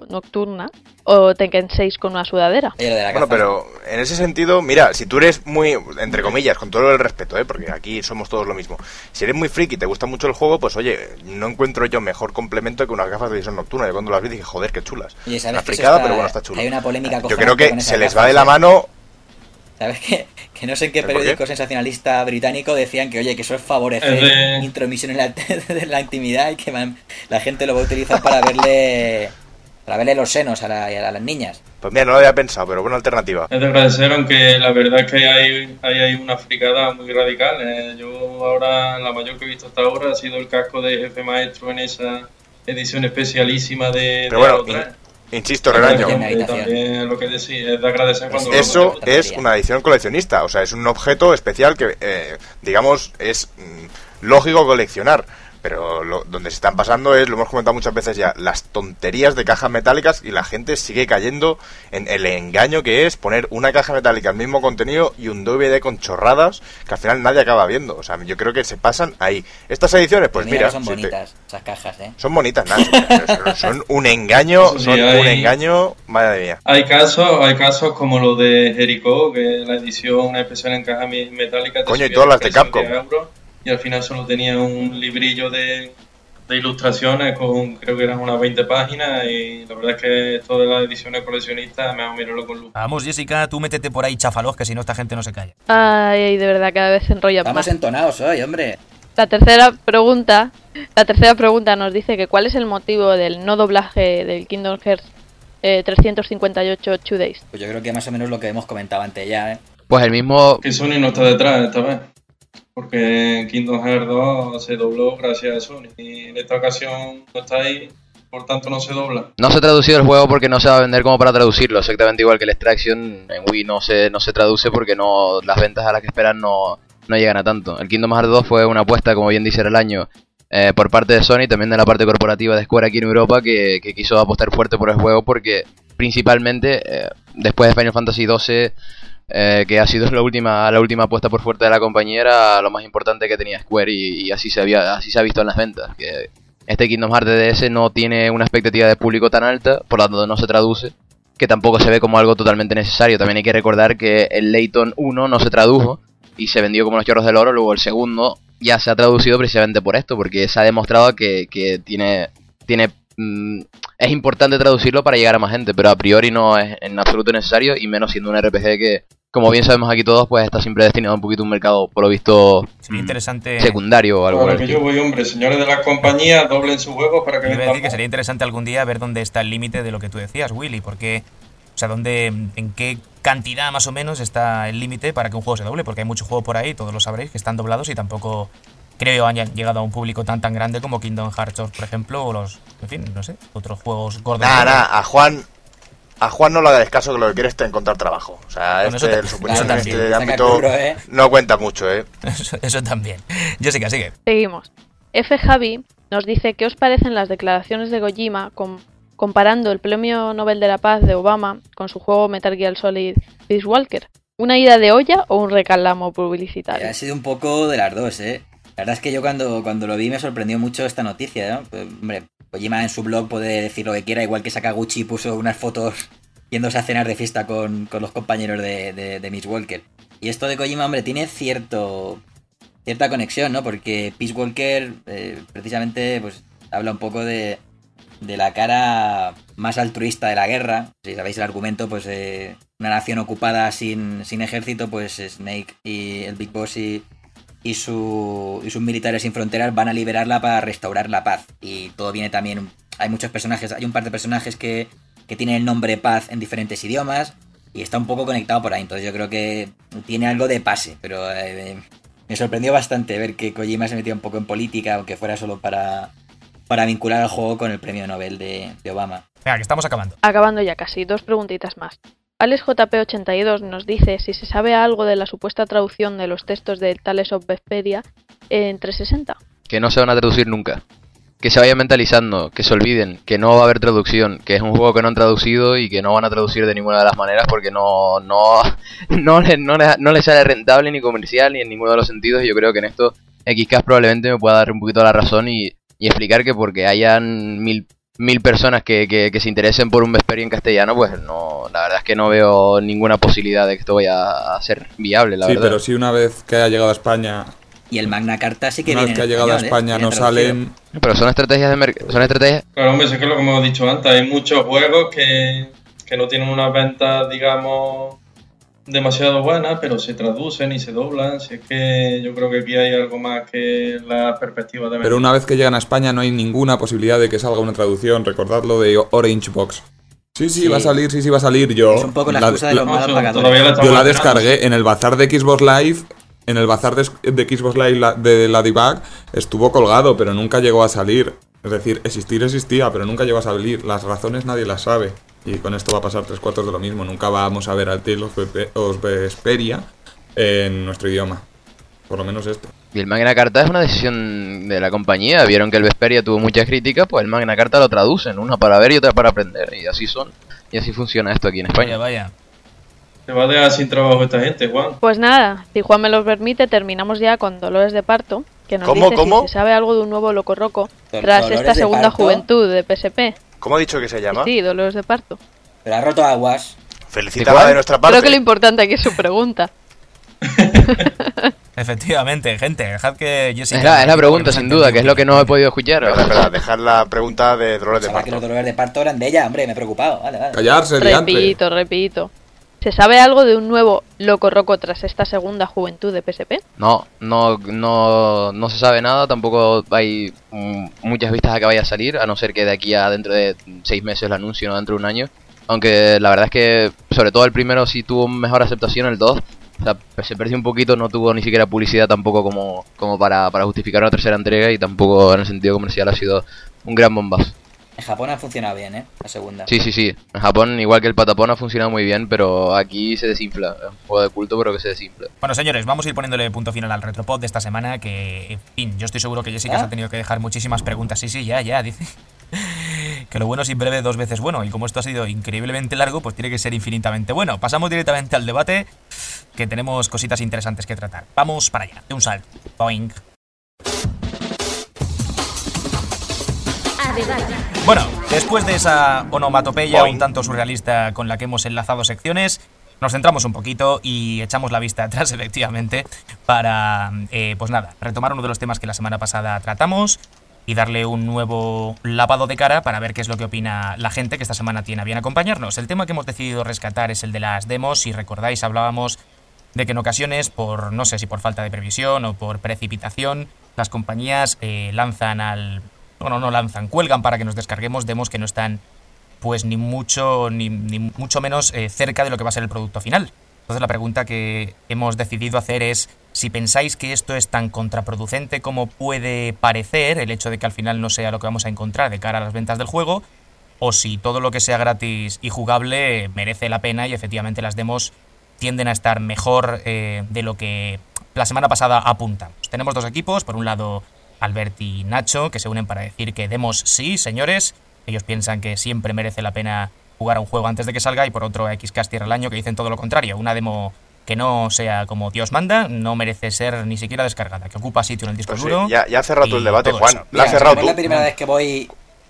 o Tekken 6 con una sudadera. Bueno, pero en ese sentido, mira, si tú eres muy, entre comillas, con todo el respeto, porque aquí somos todos lo mismo, si eres muy friki y te gusta mucho el juego, pues oye, no encuentro yo mejor complemento que unas gafas de visión nocturna. Yo cuando las vi dije, joder, qué chulas. Oye, una fricada, pero bueno, está chulo. Hay una polémica. Yo creo que se les va de la mano. ¿Sabes qué? Que no sé en qué periódico sensacionalista británico decían que, oye, que eso es favorecer intromisión en la intimidad y que la gente lo va a utilizar para verle los senos a las niñas. Pues mira, no lo había pensado, pero buena alternativa. Es de agradecer, aunque la verdad es que hay una fricada muy radical. Yo ahora, la mayor que he visto hasta ahora ha sido el casco de Jefe Maestro en esa edición especialísima de... Pero bueno, insisto, Renaño, también lo que decís es de agradecer cuando eso es una edición coleccionista, o sea, es un objeto especial que, digamos, es lógico coleccionar. Pero donde se están pasando es, lo hemos comentado muchas veces ya, las tonterías de cajas metálicas y la gente sigue cayendo en el engaño que es poner una caja metálica al mismo contenido y un DVD con chorradas que al final nadie acaba viendo. O sea, yo creo que se pasan ahí. Estas ediciones, pues mira... Son bonitas esas cajas, Son bonitas, nada. Son un engaño, sí, un engaño, madre mía. Hay casos como lo de Jericho, que la edición especial en caja metálica... Coño, y todas las de Capcom. Y al final solo tenía un librillo de ilustraciones con, creo que eran unas 20 páginas, y la verdad es que esto de las ediciones coleccionistas me hago mirarlo con luz. Vamos, Jessica, tú métete por ahí, cháfalos, que si no esta gente no se calla. Ay, de verdad, cada vez se enrolla más. Estamos entonados hoy, hombre. La tercera pregunta nos dice que cuál es el motivo del no doblaje del Kingdom Hearts 358 Two Days. Pues yo creo que más o menos lo que hemos comentado antes ya, Pues el mismo... Que Sony no está detrás esta vez. porque en Kingdom Hearts 2 se dobló gracias a Sony y en esta ocasión no está ahí, por tanto no se dobla. No se ha traducido el juego porque no se va a vender como para traducirlo, exactamente igual que el Extraction en Wii no se traduce porque no las ventas a las que esperan no llegan a tanto. El Kingdom Hearts 2 fue una apuesta, como bien dice el año, por parte de Sony, también de la parte corporativa de Square aquí en Europa, que quiso apostar fuerte por el juego porque principalmente después de Final Fantasy XII, que ha sido la última apuesta por fuerte de la compañía, era lo más importante que tenía Square y así se ha visto en las ventas, que este Kingdom Hearts DS no tiene una expectativa de público tan alta, por lo tanto no se traduce, que tampoco se ve como algo totalmente necesario. También hay que recordar que el Layton 1 no se tradujo y se vendió como los chorros del oro, luego el segundo ya se ha traducido precisamente por esto, porque se ha demostrado que es importante traducirlo para llegar a más gente, pero a priori no es en absoluto necesario, y menos siendo un RPG que, como bien sabemos aquí todos, pues está siempre destinado a un poquito a un mercado, por lo visto, interesante secundario o algo. Claro que yo voy, hombre, señores de las compañías, doblen sus juegos para que Iba a decir vendamos. que sería interesante algún día ver dónde está el límite de lo que tú decías, Willy, porque, o sea, en qué cantidad más o menos está el límite para que un juego se doble, porque hay muchos juegos por ahí, todos lo sabréis, que están doblados y tampoco creo hayan llegado a un público tan grande como Kingdom Hearts 2, por ejemplo, o los, en fin, no sé, otros juegos gordos. A Juan no le hagas caso, que lo que quiere es encontrar trabajo. O sea, Bueno, su opinión en también. este Saca ámbito curro, ¿eh? no cuenta mucho, ¿eh? Eso también. Jessica, sigue. Seguimos. F. Javi nos dice qué os parecen las declaraciones de Kojima comparando el Premio Nobel de la Paz de Obama con su juego Metal Gear Solid Peace Walker. ¿Una ida de olla o un reclamo publicitario? Ha sido un poco de las dos, ¿eh? La verdad es que yo cuando lo vi me sorprendió mucho esta noticia, ¿no? Pues, hombre, Kojima en su blog puede decir lo que quiera, igual que Sakaguchi puso unas fotos yéndose a cenar de fiesta con los compañeros de Peace Walker. Y esto de Kojima, hombre, tiene cierta conexión, ¿no? Porque Peace Walker precisamente pues habla un poco de la cara más altruista de la guerra. Si sabéis el argumento, pues una nación ocupada sin ejército, pues Snake y el Big Boss y sus militares sin fronteras van a liberarla para restaurar la paz. Y todo viene también... Hay muchos personajes, hay un par de personajes que tienen el nombre Paz en diferentes idiomas y está un poco conectado por ahí. Entonces yo creo que tiene algo de pase, pero me sorprendió bastante ver que Kojima se metía un poco en política, aunque fuera solo para vincular al juego con el premio Nobel de Obama. Venga, que estamos acabando. Acabando ya casi, dos preguntitas más. AlexJP82 nos dice si se sabe algo de la supuesta traducción de los textos de Tales of Vesperia en 360. Que no se van a traducir nunca. Que se vayan mentalizando, que se olviden, que no va a haber traducción, que es un juego que no han traducido y que no van a traducir de ninguna de las maneras porque no les sale rentable ni comercial ni en ninguno de los sentidos. Y yo creo que en esto XCast probablemente me pueda dar un poquito la razón y explicar que porque hayan mil personas que se interesen por un Vesperia en castellano, pues no, la verdad es que no veo ninguna posibilidad de que esto vaya a ser viable, la verdad. Sí, pero si una vez que haya llegado a España... Y el Magna Carta sí que una viene vez que ha en llegado a español, España Viene no traducido. salen... Pero son estrategias de mercado, son estrategias... Claro, hombre, eso es que lo que hemos dicho antes, hay muchos juegos que no tienen unas ventas, digamos, demasiado buenas, pero se traducen y se doblan. Si es que yo creo que aquí hay algo más que la perspectiva de Pero una vez que llegan a España no hay ninguna posibilidad de que salga una traducción. Recordadlo de Orange Box. Sí, va a salir. Yo Es un poco la excusa de los malos todavía la pagadores. estamos Yo la esperando. descargué en el bazar de Xbox Live. En el bazar de Xbox Live de la Debug estuvo colgado, pero nunca llegó a salir. Es decir, existía, pero nunca llegó a salir. Las razones nadie las sabe. Y con esto va a pasar 3/4 de lo mismo. Nunca vamos a ver al Tales of Vesperia en nuestro idioma. Por lo menos este. Y el Magna Carta es una decisión de la compañía. Vieron que el Vesperia tuvo muchas críticas, pues el Magna Carta lo traducen, una para ver y otra para aprender. Y así son. Y así funciona esto aquí en España. Vaya. Se va a dejar sin trabajo esta gente, Juan. Pues nada, si Juan me lo permite, terminamos ya con Dolores de Parto, que nos ¿Cómo, dice cómo? si se sabe algo de un nuevo Loco Roco tras Dolores esta de segunda Parto. juventud de PSP. ¿Cómo ha dicho que se llama? Sí, Dolores de Parto. Pero ha roto aguas. Felicitada de nuestra parte. Creo que lo importante aquí es su pregunta. Efectivamente, gente, dejad que Jessica... Es la pregunta, sin duda, que es lo que no he podido escuchar. Espera, dejar la pregunta de Dolores de Pensaba que los Parto. dolores de parto eran de ella, hombre, me he preocupado. Vale. Callarse, diantre. Repito. ¿Se sabe algo de un nuevo Loco Roco tras esta segunda juventud de PSP? No se sabe nada, tampoco hay muchas vistas a que vaya a salir, a no ser que de aquí a dentro de 6 meses lo anuncien o dentro de un año. Aunque la verdad es que, sobre todo el primero sí tuvo mejor aceptación, el 2 O sea, se perdió un poquito, no tuvo ni siquiera publicidad tampoco como para justificar una tercera entrega, y tampoco en el sentido comercial ha sido un gran bombazo. En Japón ha funcionado bien, la segunda. Sí. En Japón, igual que el Patapón, ha funcionado muy bien, pero aquí se desinfla. Es un juego de culto, pero que se desinfla. Bueno, señores, vamos a ir poniéndole punto final al Retropod de esta semana, que, en fin, yo estoy seguro que Jessica se ha tenido que dejar muchísimas preguntas. Sí, ya, dice. Que lo bueno siempre breve 2 veces bueno, y como esto ha sido increíblemente largo, pues tiene que ser infinitamente bueno. Pasamos directamente al debate, que tenemos cositas interesantes que tratar. Vamos para allá, de un salto. Boing. Bueno, después de esa onomatopeya un tanto surrealista con la que hemos enlazado secciones, nos centramos un poquito y echamos la vista atrás, efectivamente, para, pues nada, retomar uno de los temas que la semana pasada tratamos y darle un nuevo lavado de cara para ver qué es lo que opina la gente que esta semana tiene a bien acompañarnos. El tema que hemos decidido rescatar es el de las demos. Si recordáis, hablábamos de que en ocasiones, por no sé si por falta de previsión o por precipitación, las compañías cuelgan para que nos descarguemos demos que no están pues ni mucho menos cerca de lo que va a ser el producto final. Entonces la pregunta que hemos decidido hacer es si pensáis que esto es tan contraproducente como puede parecer, el hecho de que al final no sea lo que vamos a encontrar de cara a las ventas del juego, o si todo lo que sea gratis y jugable merece la pena y efectivamente las demos tienden a estar mejor de lo que la semana pasada apuntamos. Tenemos 2 equipos, por un lado Albert y Nacho, que se unen para decir que demos sí, señores. Ellos piensan que siempre merece la pena jugar a un juego antes de que salga, y por otro Xcast Tierra el Año, que dicen todo lo contrario. Una demo que no sea como Dios manda no merece ser ni siquiera descargada, que ocupa sitio en el disco duro. Ya has cerrado tú el debate, Juan. Mira, has cerrado como es la primera vez que voy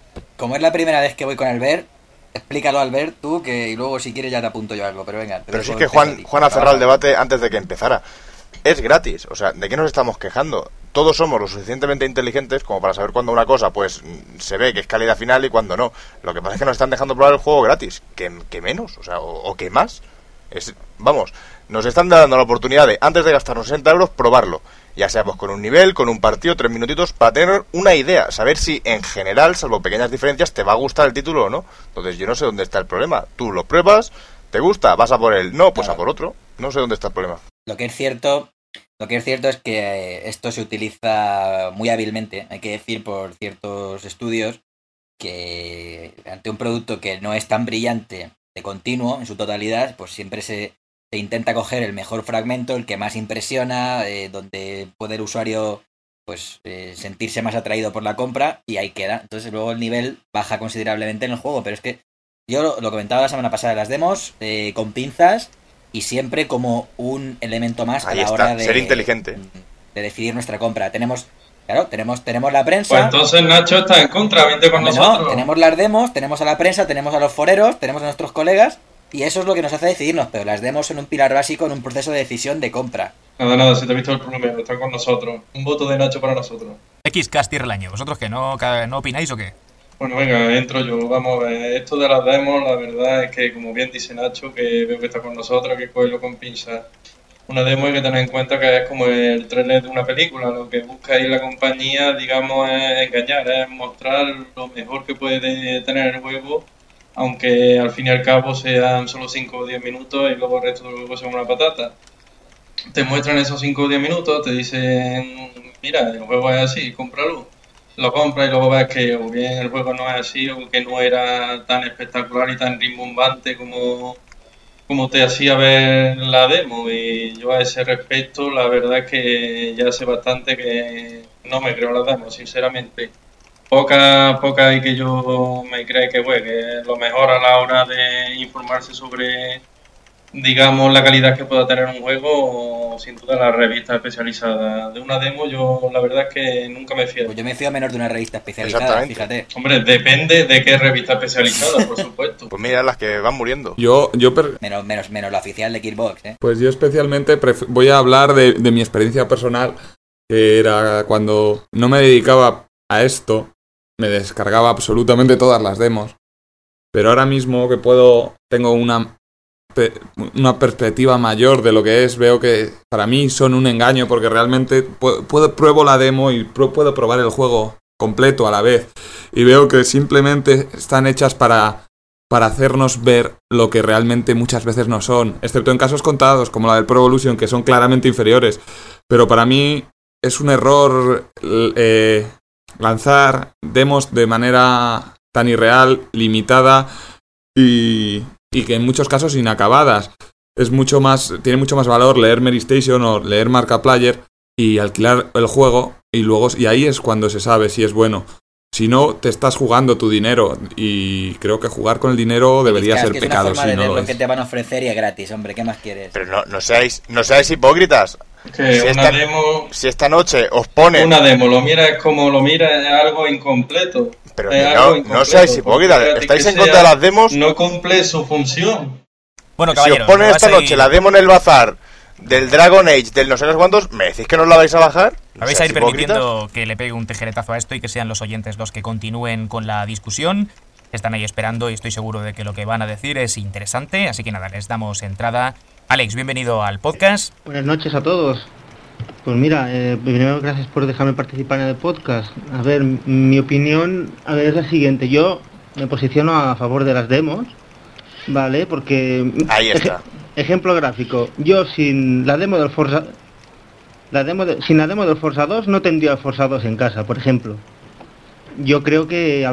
con Albert, explícalo, Albert, tú, que y luego si quieres ya te apunto yo algo, pero venga. Pero si es que Juan ha cerrado el debate antes de que empezara. Es gratis, o sea, ¿de qué nos estamos quejando? Todos somos lo suficientemente inteligentes como para saber cuándo una cosa pues se ve que es calidad final y cuándo no. Lo que pasa es que nos están dejando probar el juego gratis. ¿Qué menos? O sea, o qué más. Vamos, nos están dando la oportunidad de, antes de gastarnos 60 euros, probarlo. Ya sea pues con un nivel, con un partido, 3 minutitos, para tener una idea. Saber si en general, salvo pequeñas diferencias, te va a gustar el título o no. Entonces yo no sé dónde está el problema. Tú lo pruebas, te gusta, vas a por él. No, pues a por otro. No sé dónde está el problema. Lo que es cierto es que esto se utiliza muy hábilmente, hay que decir, por ciertos estudios, que ante un producto que no es tan brillante de continuo en su totalidad, pues siempre se intenta coger el mejor fragmento, el que más impresiona, donde puede el usuario pues sentirse más atraído por la compra, y ahí queda. Entonces luego el nivel baja considerablemente en el juego, pero es que yo lo comentaba la semana pasada, las demos con pinzas y siempre como un elemento más ahí a la está, hora de ser inteligente, de decidir nuestra compra. Tenemos la prensa. Pues entonces Nacho está en contra, vente con nosotros. No, tenemos las demos, tenemos a la prensa, tenemos a los foreros, tenemos a nuestros colegas, y eso es lo que nos hace decidirnos, pero las demos son un pilar básico en un proceso de decisión de compra. Nada, si te he visto el problema, está con nosotros. Un voto de Nacho para nosotros. Xcast Tierra el Año, ¿vosotros qué? ¿No opináis o qué? Bueno, venga, entro yo. Vamos a ver, esto de las demos, la verdad es que, como bien dice Nacho, que veo que está con nosotros, que cogerlo con pinzas. Una demo hay que tener en cuenta que es como el trailer de una película. Lo que busca ahí la compañía, digamos, es engañar, es mostrar lo mejor que puede tener el juego, aunque al fin y al cabo sean solo 5 o 10 minutos y luego el resto del juego sea una patata. Te muestran esos 5 o 10 minutos, te dicen, mira, el juego es así, cómpralo. Lo compras y luego ves que o bien el juego no es así, o que no era tan espectacular y tan rimbombante como te hacía ver la demo. Y yo a ese respecto, la verdad es que ya sé bastante que no me creo la demo, sinceramente. Poca hay que yo me cree que juegue. Lo mejor a la hora de informarse sobre, digamos, la calidad que pueda tener un juego, sin duda la revista especializada. De una demo yo la verdad es que nunca me fío. Pues yo me fío menos de una revista especializada, fíjate. Hombre, depende de qué revista especializada, por supuesto. Pues mira las que van muriendo. Menos la oficial de Gearbox, ¿eh? Pues yo especialmente voy a hablar de mi experiencia personal, que era cuando no me dedicaba a esto, me descargaba absolutamente todas las demos. Pero ahora mismo que tengo una perspectiva mayor de lo que es, veo que para mí son un engaño, porque realmente pruebo la demo y puedo probar el juego completo a la vez, y veo que simplemente están hechas para para hacernos ver lo que realmente muchas veces no son, excepto en casos contados, como la del Pro Evolution, que son claramente inferiores. Pero para mí es un error lanzar demos de manera tan irreal, limitada y que en muchos casos inacabadas. Tiene mucho más valor leer Mary Station o leer Markiplier y alquilar el juego y ahí es cuando se sabe si es bueno. Si no, te estás jugando tu dinero y creo que jugar con el dinero debería ser pecado. Es una forma de ver lo que te van a ofrecer y es gratis, hombre, ¿qué más quieres? Pero no seáis hipócritas. Que si esta noche os ponen... Una demo, lo miras como lo miras, es algo incompleto. Pero no seáis hipócritas, estáis en contra de las demos... No cumple su función. Bueno, caballeros, si os ponen esta noche la demo en el bazar del Dragon Age, del no sé cuántos, ¿me decís que no la vais a bajar? ¿Vais a ir permitiendo que le pegue un tijeretazo a esto y que sean los oyentes los que continúen con la discusión? Están ahí esperando y estoy seguro de que lo que van a decir es interesante, así que nada, les damos entrada. Alex, bienvenido al podcast. Buenas noches a todos. Pues mira, primero gracias por dejarme participar en el podcast. A ver, mi opinión es la siguiente. Yo me posiciono a favor de las demos, ¿vale? Porque... Ahí está. Ejemplo gráfico. Yo sin la demo del Forza... sin la demo del Forza 2 no tendría el Forza 2 en casa, por ejemplo. Yo creo que,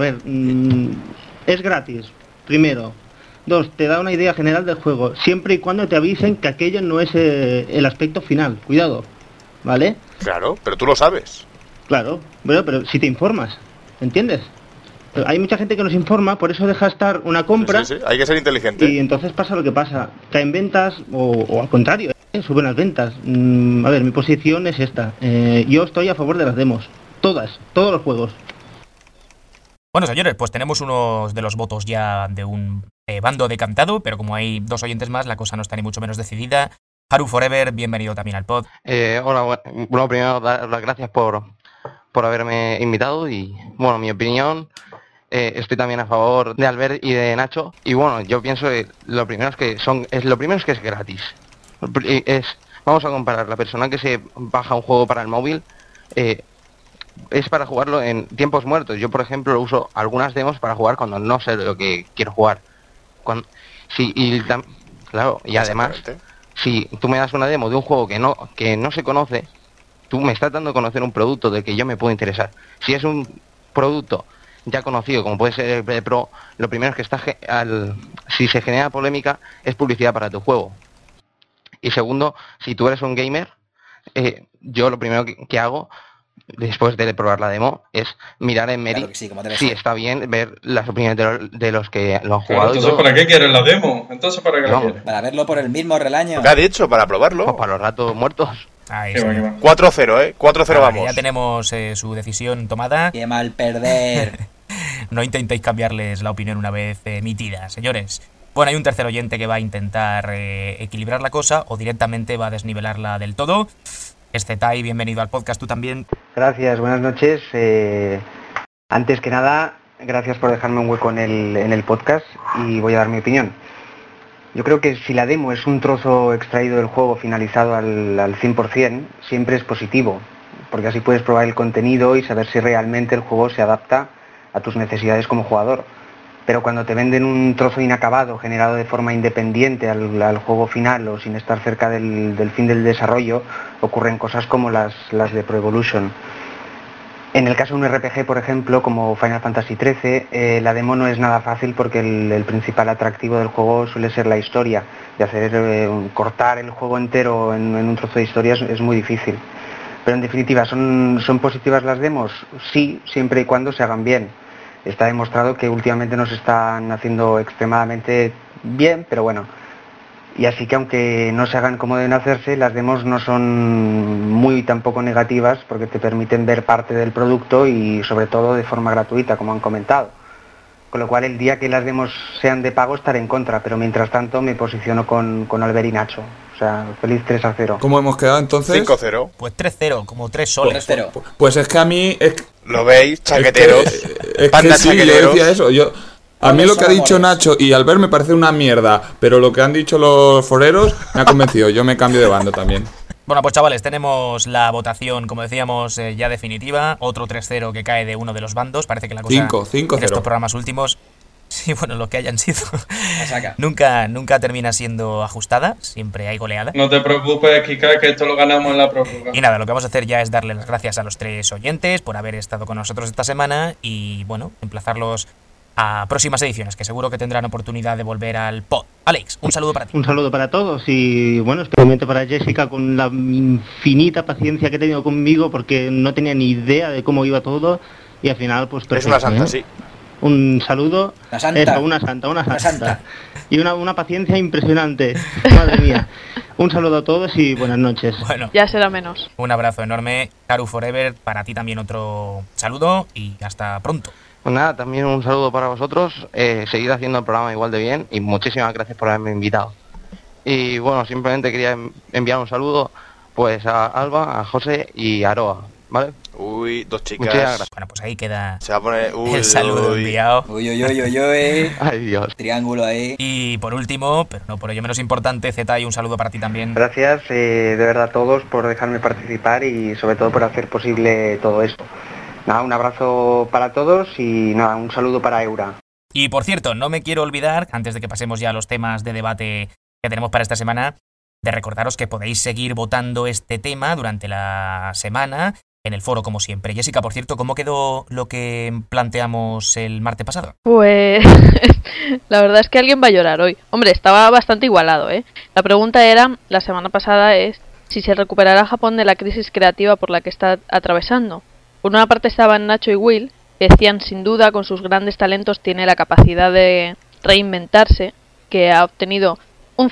es gratis, primero. 2, te da una idea general del juego, siempre y cuando te avisen que aquello no es el aspecto final. Cuidado, ¿vale? Claro, pero tú lo sabes. Claro, bueno, pero si te informas, ¿entiendes? Pero hay mucha gente que nos informa, por eso deja estar una compra. Sí, hay que ser inteligente. Y entonces pasa lo que pasa, caen ventas o al contrario, suben las ventas. Mi posición es esta. Yo estoy a favor de las demos, todos los juegos. Bueno, señores, pues tenemos unos de los votos ya de un bando decantado, pero como hay dos oyentes más, la cosa no está ni mucho menos decidida. Haru Forever, bienvenido también al pod. Hola, bueno, primero dar las gracias por haberme invitado y, bueno, mi opinión, estoy también a favor de Albert y de Nacho. Y bueno, yo pienso que lo primero es que es gratis. Vamos a comparar, la persona que se baja un juego para el móvil es para jugarlo en tiempos muertos. Yo, por ejemplo, uso algunas demos para jugar cuando no sé lo que quiero jugar. Claro, y además, si tú me das una demo de un juego que no se conoce, tú me estás dando a conocer un producto del que yo me puedo interesar. Si es un producto ya conocido, como puede ser el Pro, lo primero es que si se genera polémica, es publicidad para tu juego. Y segundo, si tú eres un gamer, yo lo primero que hago después de probar la demo es mirar en Mary si está bien, ver las opiniones de los que lo han jugado. Entonces, ¿para qué quieres la demo? ¿Para qué la quieres? Para verlo por el mismo relaño. ¿Qué ha dicho? ¿Para probarlo? Pues para los ratos muertos. Ahí Qué sí. va. 4-0, 4-0 vamos. Ya tenemos su decisión tomada. Qué mal perder. No intentéis cambiarles la opinión una vez emitida, señores. Bueno, hay un tercer oyente que va a intentar equilibrar la cosa o directamente va a desnivelarla del todo. Tai, bienvenido al podcast, tú también. Gracias, buenas noches. Antes que nada, gracias por dejarme un hueco en el podcast y voy a dar mi opinión. Yo creo que si la demo es un trozo extraído del juego finalizado al 100%, siempre es positivo, porque así puedes probar el contenido y saber si realmente el juego se adapta a tus necesidades como jugador. Pero cuando te venden un trozo inacabado, generado de forma independiente al juego final o sin estar cerca del fin del desarrollo, ocurren cosas como las de Pro Evolution. En el caso de un RPG, por ejemplo, como Final Fantasy XIII, la demo no es nada fácil porque el principal atractivo del juego suele ser la historia. Y cortar el juego entero en un trozo de historia es muy difícil. Pero en definitiva, ¿son positivas las demos? Sí, siempre y cuando se hagan bien. Está demostrado que últimamente no se están haciendo extremadamente bien, pero bueno. Y así que aunque no se hagan como deben hacerse, las demos no son muy tampoco negativas porque te permiten ver parte del producto y sobre todo de forma gratuita, como han comentado. Con lo cual el día que las demos sean de pago estaré en contra, pero mientras tanto me posiciono con Albert y Nacho. O sea, feliz 3-0. ¿Cómo hemos quedado entonces? 5-0. Pues 3-0, como 3 soles. 3-0. Pues es que a mí... ¿Lo veis? Chaqueteros. Es que sí, yo decía eso. A mí lo que ha dicho Nacho y Albert me parece una mierda, pero lo que han dicho los foreros me ha convencido. Yo me cambio de bando también. Bueno, pues chavales, tenemos la votación, como decíamos, ya definitiva. Otro 3-0 que cae de uno de los bandos. Parece que la cosa 5-0. en estos programas últimos... Sí, bueno, lo que hayan sido. La saca. Nunca termina siendo ajustada, siempre hay goleada. No te preocupes, Kika, que esto lo ganamos en la prórroga. Y nada, lo que vamos a hacer ya es darle las gracias a los 3 oyentes por haber estado con nosotros esta semana y, bueno, emplazarlos a próximas ediciones, que seguro que tendrán oportunidad de volver al pod. Alex, un saludo para ti. Un saludo para todos y, bueno, especialmente para Jessica con la infinita paciencia que ha tenido conmigo porque no tenía ni idea de cómo iba todo y al final, pues... Es una santa, sí. Un saludo. Una santa. Eso, una santa. Y una paciencia impresionante. Madre mía. Un saludo a todos y buenas noches. Bueno, Ya será menos. un abrazo enorme. Karu Forever, para ti también otro saludo y hasta pronto. Pues nada, también un saludo para vosotros, seguid haciendo el programa igual de bien y muchísimas gracias por haberme invitado. Y bueno, simplemente quería enviar un saludo pues a Alba, a José y a Aroa, ¿vale? Uy, 2 chicas. Muchas gracias. Bueno, pues ahí queda Se va a poner... el saludo enviado. Uy. Ay, Dios. Triángulo ahí. Y por último, pero no por ello menos importante, Zeta, y un saludo para ti también. Gracias de verdad a todos por dejarme participar y sobre todo por hacer posible todo esto. Nada, un abrazo para todos y nada, un saludo para Eura. Y por cierto, no me quiero olvidar, antes de que pasemos ya a los temas de debate que tenemos para esta semana, de recordaros que podéis seguir votando este tema durante la semana en el foro, como siempre. Jessica, por cierto, ¿cómo quedó lo que planteamos el martes pasado? Pues la verdad es que alguien va a llorar hoy. Hombre, estaba bastante igualado, ¿eh? La pregunta era, la semana pasada, es si se recuperará Japón de la crisis creativa por la que está atravesando. Por una parte estaban Nacho y Will, que decían sin duda con sus grandes talentos tiene la capacidad de reinventarse, que ha obtenido un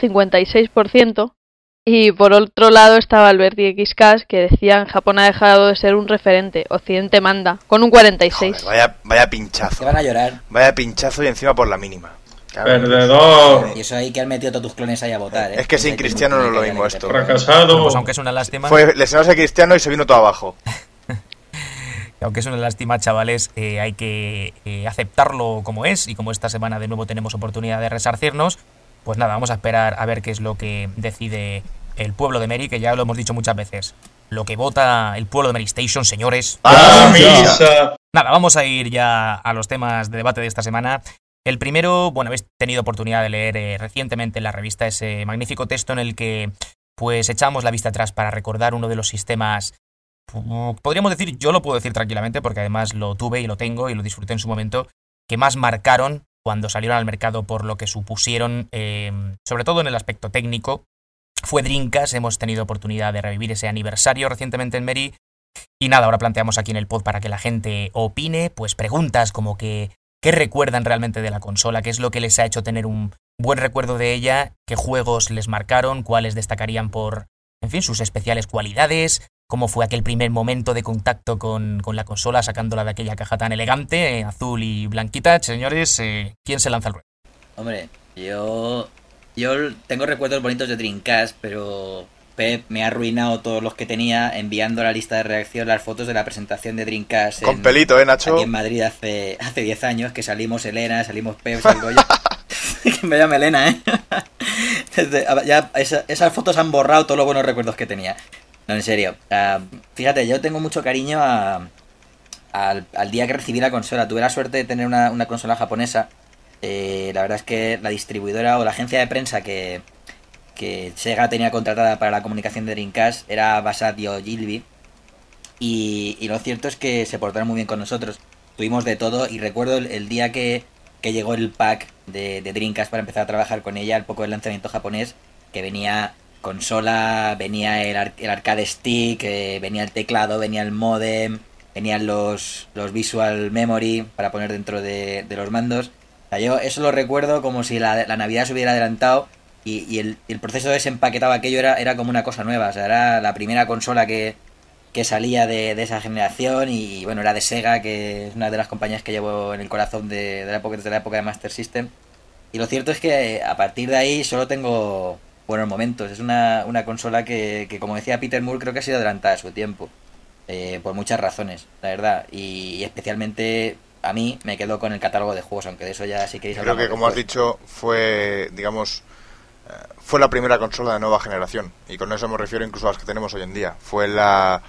56%, y por otro lado estaba Alberti y Xcast, que decían Japón ha dejado de ser un referente, Occidente manda, con un 46%. Joder, vaya pinchazo. Te van a llorar. Vaya pinchazo y encima por la mínima. Perdedor. Y eso hay que han metido todos tus clones ahí a votar, ¿eh? Es que sin Cristiano no es lo mismo esto. Fracasado. Pues aunque es una lástima... Fue lesionarse a Cristiano y se vino todo abajo. Aunque es una lástima, chavales, hay que aceptarlo como es, y como esta semana de nuevo tenemos oportunidad de resarcirnos, pues nada, vamos a esperar a ver qué es lo que decide el pueblo de Mary, que ya lo hemos dicho muchas veces. Lo que vota el pueblo de Mary Station, señores. ¡A misa! Nada, vamos a ir ya a los temas de debate de esta semana. El primero, bueno, habéis tenido oportunidad de leer recientemente en la revista ese magnífico texto en el que pues echamos la vista atrás para recordar uno de los sistemas. Podríamos decir, yo lo puedo decir tranquilamente porque además lo tuve y lo tengo y lo disfruté en su momento, que más marcaron cuando salieron al mercado por lo que supusieron, sobre todo en el aspecto técnico, fue Dreamcast. Hemos tenido oportunidad de revivir ese aniversario recientemente en Mary y nada, ahora planteamos aquí en el pod para que la gente opine, pues preguntas como que ¿qué recuerdan realmente de la consola? ¿Qué es lo que les ha hecho tener un buen recuerdo de ella? ¿Qué juegos les marcaron? ¿Cuáles destacarían por, en fin, sus especiales cualidades? ¿Cómo fue aquel primer momento de contacto con la consola sacándola de aquella caja tan elegante, azul y blanquita? Señores, ¿quién se lanza al ruedo? Hombre, yo tengo recuerdos bonitos de Dreamcast, pero Pep me ha arruinado todos los que tenía enviando a la lista de reacción las fotos de la presentación de Dreamcast con pelito, Nacho. Aquí en Madrid hace 10 años, que salimos Elena, salimos Pep, salgo yo. Que me llama Elena, ¿eh? Ya esas fotos han borrado todos los buenos recuerdos que tenía. No, en serio. Fíjate, yo tengo mucho cariño al día que recibí la consola. Tuve la suerte de tener una consola japonesa. La verdad es que la distribuidora o la agencia de prensa que Sega tenía contratada para la comunicación de Dreamcast era Basat y Ogilvy. Y lo cierto es que se portaron muy bien con nosotros. Tuvimos de todo y recuerdo el día que llegó el pack de Dreamcast para empezar a trabajar con ella, al poco del lanzamiento japonés, que venía consola, venía el arcade stick, venía el teclado, venía el modem, venían los visual memory para poner dentro de los mandos. O sea, yo eso lo recuerdo como si la Navidad se hubiera adelantado y el proceso de desempaquetado aquello era como una cosa nueva. O sea, era la primera consola que salía de esa generación y bueno, era de Sega, que es una de las compañías que llevo en el corazón desde la época de Master System. Y lo cierto es que a partir de ahí solo tengo buenos momentos. Es una consola que, como decía Peter Moore, creo que ha sido adelantada a su tiempo. Por muchas razones, la verdad. Y especialmente a mí me quedo con el catálogo de juegos, aunque de eso ya si queréis hablar. Creo que, como has dicho, fue, digamos, fue la primera consola de nueva generación. Y con eso me refiero incluso a las que tenemos hoy en día. Fue la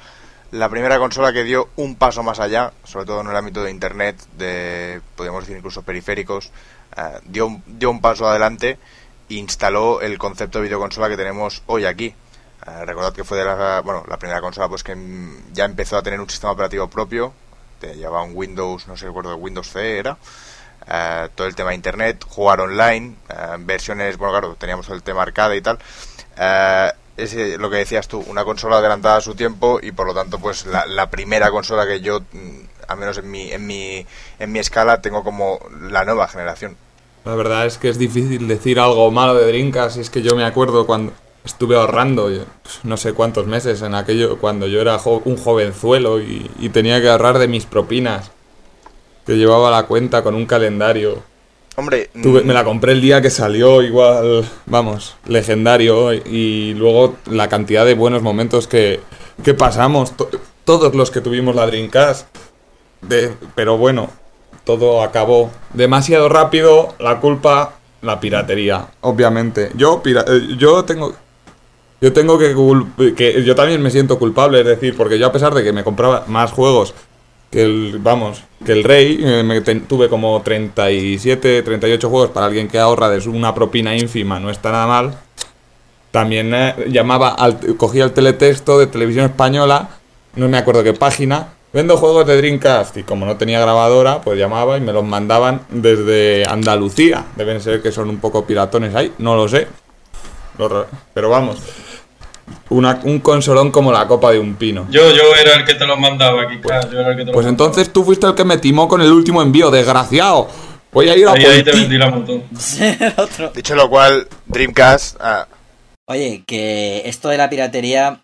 la primera consola que dio un paso más allá, sobre todo en el ámbito de internet, podríamos decir incluso periféricos, dio un paso adelante e instaló el concepto de videoconsola que tenemos hoy aquí. Recordad que fue la primera consola pues que ya empezó a tener un sistema operativo propio, llevaba un Windows, no sé, recuerdo, Windows CE era. Todo el tema de internet, jugar online, versiones, bueno, claro, teníamos el tema arcade y tal. Es lo que decías tú, una consola adelantada a su tiempo y por lo tanto pues la primera consola que yo, al menos en mi escala, tengo como la nueva generación. La verdad es que es difícil decir algo malo de Dreamcast, y es que yo me acuerdo cuando estuve ahorrando no sé cuántos meses en aquello, cuando yo era un jovenzuelo y tenía que ahorrar de mis propinas, que llevaba la cuenta con un calendario. Hombre, me la compré el día que salió, igual, vamos, legendario, y luego la cantidad de buenos momentos que pasamos, todos los que tuvimos la Dreamcast, pero bueno, todo acabó demasiado rápido, la culpa, la piratería, obviamente. Yo también me siento culpable, es decir, porque yo, a pesar de que me compraba más juegos que el rey, tuve como 37, 38 juegos. Para alguien que ahorra de una propina ínfima no está nada mal. También cogía el teletexto de Televisión Española, no me acuerdo qué página, vendo juegos de Dreamcast, y como no tenía grabadora, pues llamaba y me los mandaban desde Andalucía. Deben ser que son un poco piratones ahí, no lo sé, pero vamos, un consolón como la copa de un pino. Yo era el que te los mandaba aquí, claro. Yo era el que te pues entonces tú fuiste el que me timó con el último envío, desgraciado. Voy a ir a ahí te vendí la moto. Dicho lo cual, Dreamcast... Oye, que esto de la piratería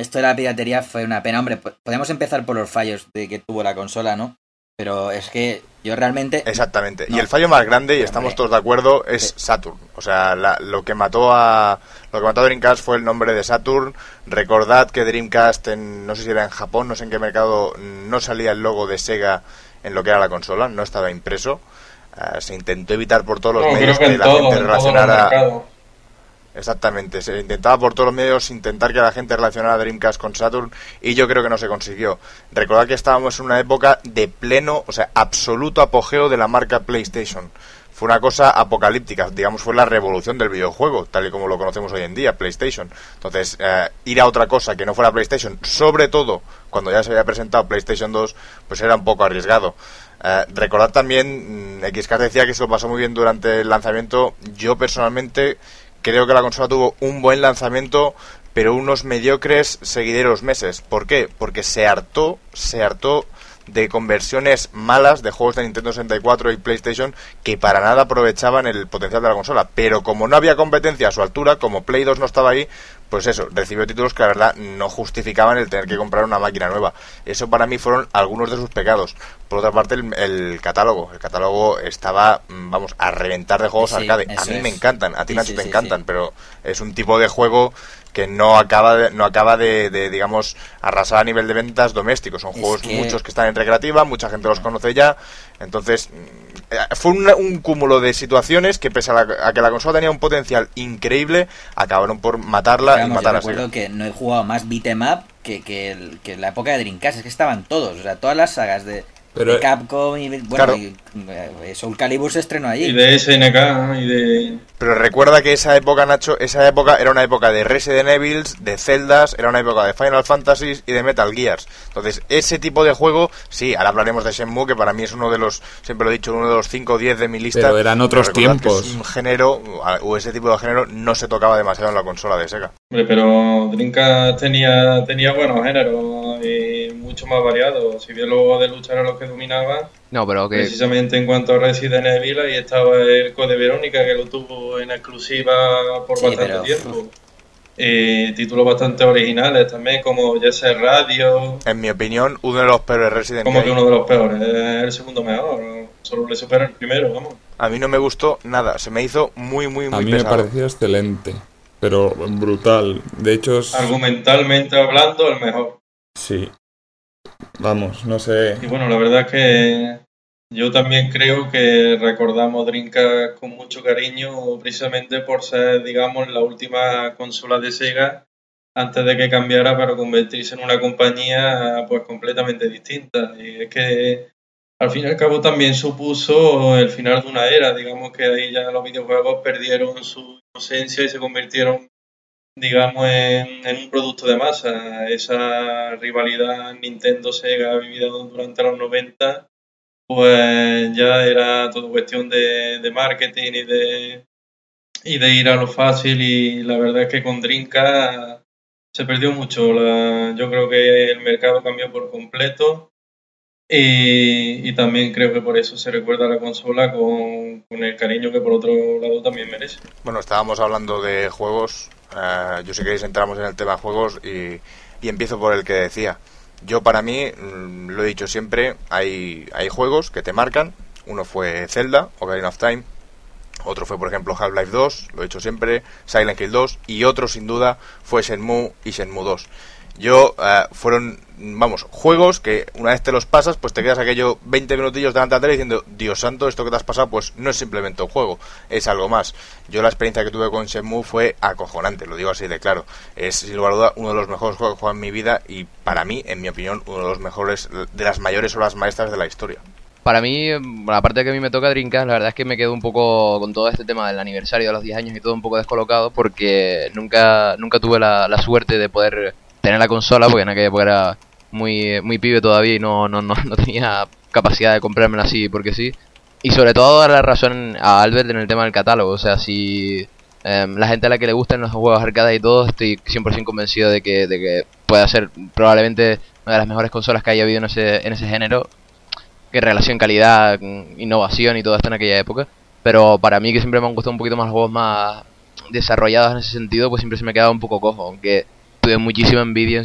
fue una pena. Hombre, podemos empezar por los fallos de que tuvo la consola, ¿no? Pero es que yo realmente... Exactamente. No. Y el fallo más grande, y estamos todos de acuerdo, es Saturn. O sea, lo que mató a Dreamcast fue el nombre de Saturn. Recordad que Dreamcast, no sé si era en Japón, no sé en qué mercado, no salía el logo de Sega en lo que era la consola, no estaba impreso. Se intentó evitar por todos los medios que la gente relacionara... Exactamente, se intentaba por todos los medios que la gente relacionara Dreamcast con Saturn, y yo creo que no se consiguió. Recordad que estábamos en una época de pleno, o sea, absoluto apogeo de la marca PlayStation. Fue una cosa apocalíptica, digamos, fue la revolución del videojuego, tal y como lo conocemos hoy en día, PlayStation. Entonces, ir a otra cosa que no fuera PlayStation, sobre todo cuando ya se había presentado PlayStation 2, pues era un poco arriesgado. Recordad también, Xcast decía que se lo pasó muy bien durante el lanzamiento. Yo personalmente creo que la consola tuvo un buen lanzamiento, pero unos mediocres seguideros meses. ¿Por qué? Porque se hartó de conversiones malas de juegos de Nintendo 64 y PlayStation que para nada aprovechaban el potencial de la consola. Pero como no había competencia a su altura, como Play 2 no estaba ahí, pues eso, recibió títulos que la verdad no justificaban el tener que comprar una máquina nueva. Eso para mí fueron algunos de sus pecados. Por otra parte, el catálogo estaba, vamos, a reventar de juegos arcade. A mí me encantan, a ti Nacho te encantan, pero es un tipo de juego que no acaba de digamos, arrasar a nivel de ventas domésticos. Son juegos muchos que están en recreativa, mucha gente los conoce ya. Entonces, fue un cúmulo de situaciones que, pese a que la consola tenía un potencial increíble, acabaron por matarla y matar a Sega. Yo recuerdo que no he jugado más beat'em up que la época de Dreamcast. Es que estaban todos, o sea, todas las sagas de Capcom y bueno, claro. Soul Calibur se estrenó allí. Y de SNK Pero recuerda que esa época, Nacho, era una época de Resident Evil, de Zeldas, era una época de Final Fantasy y de Metal Gears. Entonces, ese tipo de juego, sí, ahora hablaremos de Shenmue, que para mí es uno de los, siempre lo he dicho, uno de los 5 o 10 de mi lista. Pero eran otros tiempos. Es un género, o ese tipo de género, no se tocaba demasiado en la consola de Sega. Hombre, pero Dreamcast tenía buenos géneros y mucho más variados. Si bien luego de luchar a los que dominaba, no, pero que... precisamente en cuanto a Resident Evil, ahí estaba el Code Verónica, que lo tuvo en exclusiva por bastante tiempo. Títulos bastante originales también, como Jet Set Radio. En mi opinión, uno de los peores Resident Evil. Como que uno de los peores, es el segundo mejor, solo le supera el primero, vamos. A mí no me gustó nada, se me hizo muy pesado. A mí me pareció excelente, pero brutal. De hecho, argumentalmente hablando, el mejor. Sí. Vamos, no sé. Y bueno, la verdad es que yo también creo que recordamos Dreamcast con mucho cariño, precisamente por ser, digamos, la última consola de Sega antes de que cambiara para convertirse en una compañía pues completamente distinta. Y es que al fin y al cabo también supuso el final de una era. Digamos que ahí ya los videojuegos perdieron su inocencia y se convirtieron, digamos, en un producto de masa. Esa rivalidad Nintendo-Sega vivida durante los 90, pues ya era todo cuestión de marketing y de ir a lo fácil, y la verdad es que con Dreamcast se perdió mucho. Yo creo que el mercado cambió por completo y también creo que por eso se recuerda a la consola con el cariño que por otro lado también merece. Bueno, estábamos hablando de juegos. Yo si queréis entramos en el tema juegos y empiezo por el que decía. Yo para mí, lo he dicho siempre, hay juegos que te marcan. Uno fue Zelda, Ocarina of Time. Otro fue, por ejemplo, Half-Life 2, lo he dicho siempre, Silent Hill 2, y otro, sin duda, fue Shenmue y Shenmue 2. Fueron, juegos que una vez te los pasas, pues te quedas aquello 20 minutillos delante de la tele diciendo, Dios santo, esto que te has pasado, pues no es simplemente un juego, es algo más. Yo la experiencia que tuve con Shenmue fue acojonante, lo digo así de claro. Es, sin lugar a duda, uno de los mejores juegos que he jugado en mi vida y, para mí, en mi opinión, uno de los mejores, de las mayores obras maestras de la historia. Para mí, la parte que a mí me toca Dreamcast, la verdad es que me quedo un poco con todo este tema del aniversario de los 10 años y todo un poco descolocado, porque nunca tuve la suerte de poder tener la consola, porque en aquella época era muy pibe todavía y no tenía capacidad de comprármela así porque sí. Y sobre todo dar la razón a Albert en el tema del catálogo. O sea, si la gente a la que le gustan los juegos arcade y todo, estoy 100% convencido de que puede ser probablemente una de las mejores consolas que haya habido en ese género, que relación calidad, innovación y todo esto en aquella época. Pero para mí, que siempre me han gustado un poquito más los juegos más desarrollados en ese sentido, pues siempre se me quedaba un poco cojo, aunque tuve muchísima envidia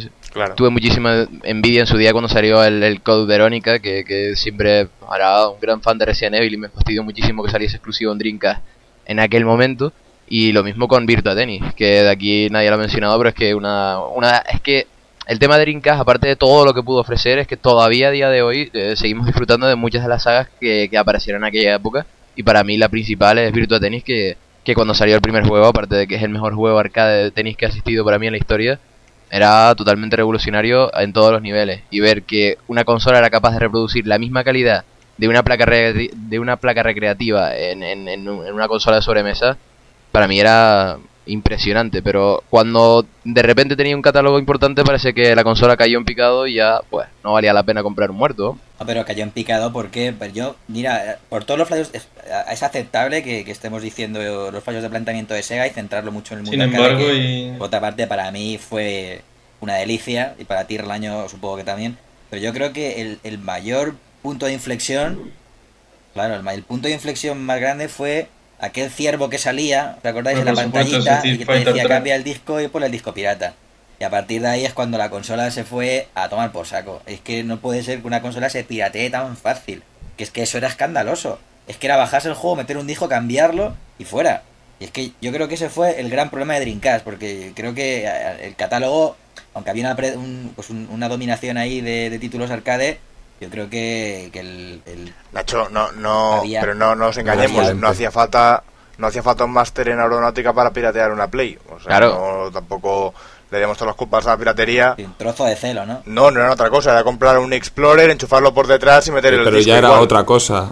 en su día cuando salió el Code Verónica, que siempre era un gran fan de Resident Evil y me fastidió muchísimo que saliese exclusivo en Dreamcast en aquel momento. Y lo mismo con Virtua Tennis, que de aquí nadie lo ha mencionado, pero es que es que el tema de Dreamcast, aparte de todo lo que pudo ofrecer, es que todavía a día de hoy seguimos disfrutando de muchas de las sagas que aparecieron en aquella época. Y para mí la principal es Virtua Tennis, que cuando salió el primer juego, aparte de que es el mejor juego arcade de tenis que ha existido para mí en la historia, era totalmente revolucionario en todos los niveles. Y ver que una consola era capaz de reproducir la misma calidad de una placa recreativa en una consola de sobremesa, para mí era impresionante. Pero cuando de repente tenía un catálogo importante, parece que la consola cayó en picado y ya pues no valía la pena comprar un muerto. No, pero cayó en picado porque mira, por todos los fallos es aceptable que estemos diciendo los fallos de planteamiento de Sega y centrarlo mucho en el mundo. Sin embargo, por otra parte, para mí fue una delicia, y para ti, Relaño, supongo que también. Pero yo creo que el mayor punto de inflexión, claro, el punto de inflexión más grande fue aquel ciervo que salía, ¿te acordáis? En la pantallita y que te decía cambia el disco y pon el disco pirata. Y a partir de ahí es cuando la consola se fue a tomar por saco. Es que no puede ser que una consola se piratee tan fácil. Que es que eso era escandaloso. Es que era bajarse el juego, meter un disco, cambiarlo y fuera. Y es que yo creo que ese fue el gran problema de Dreamcast, porque creo que el catálogo, aunque había una dominación ahí de títulos arcade, yo creo que Nacho, pero no nos engañemos, no hacía falta un máster en aeronáutica para piratear una Play. O sea, claro. Tampoco le demos todas las culpas a la piratería. Un trozo de celo, ¿no? No era otra cosa, era comprar un Explorer, enchufarlo por detrás y meter el disco. Pero ya era otra cosa.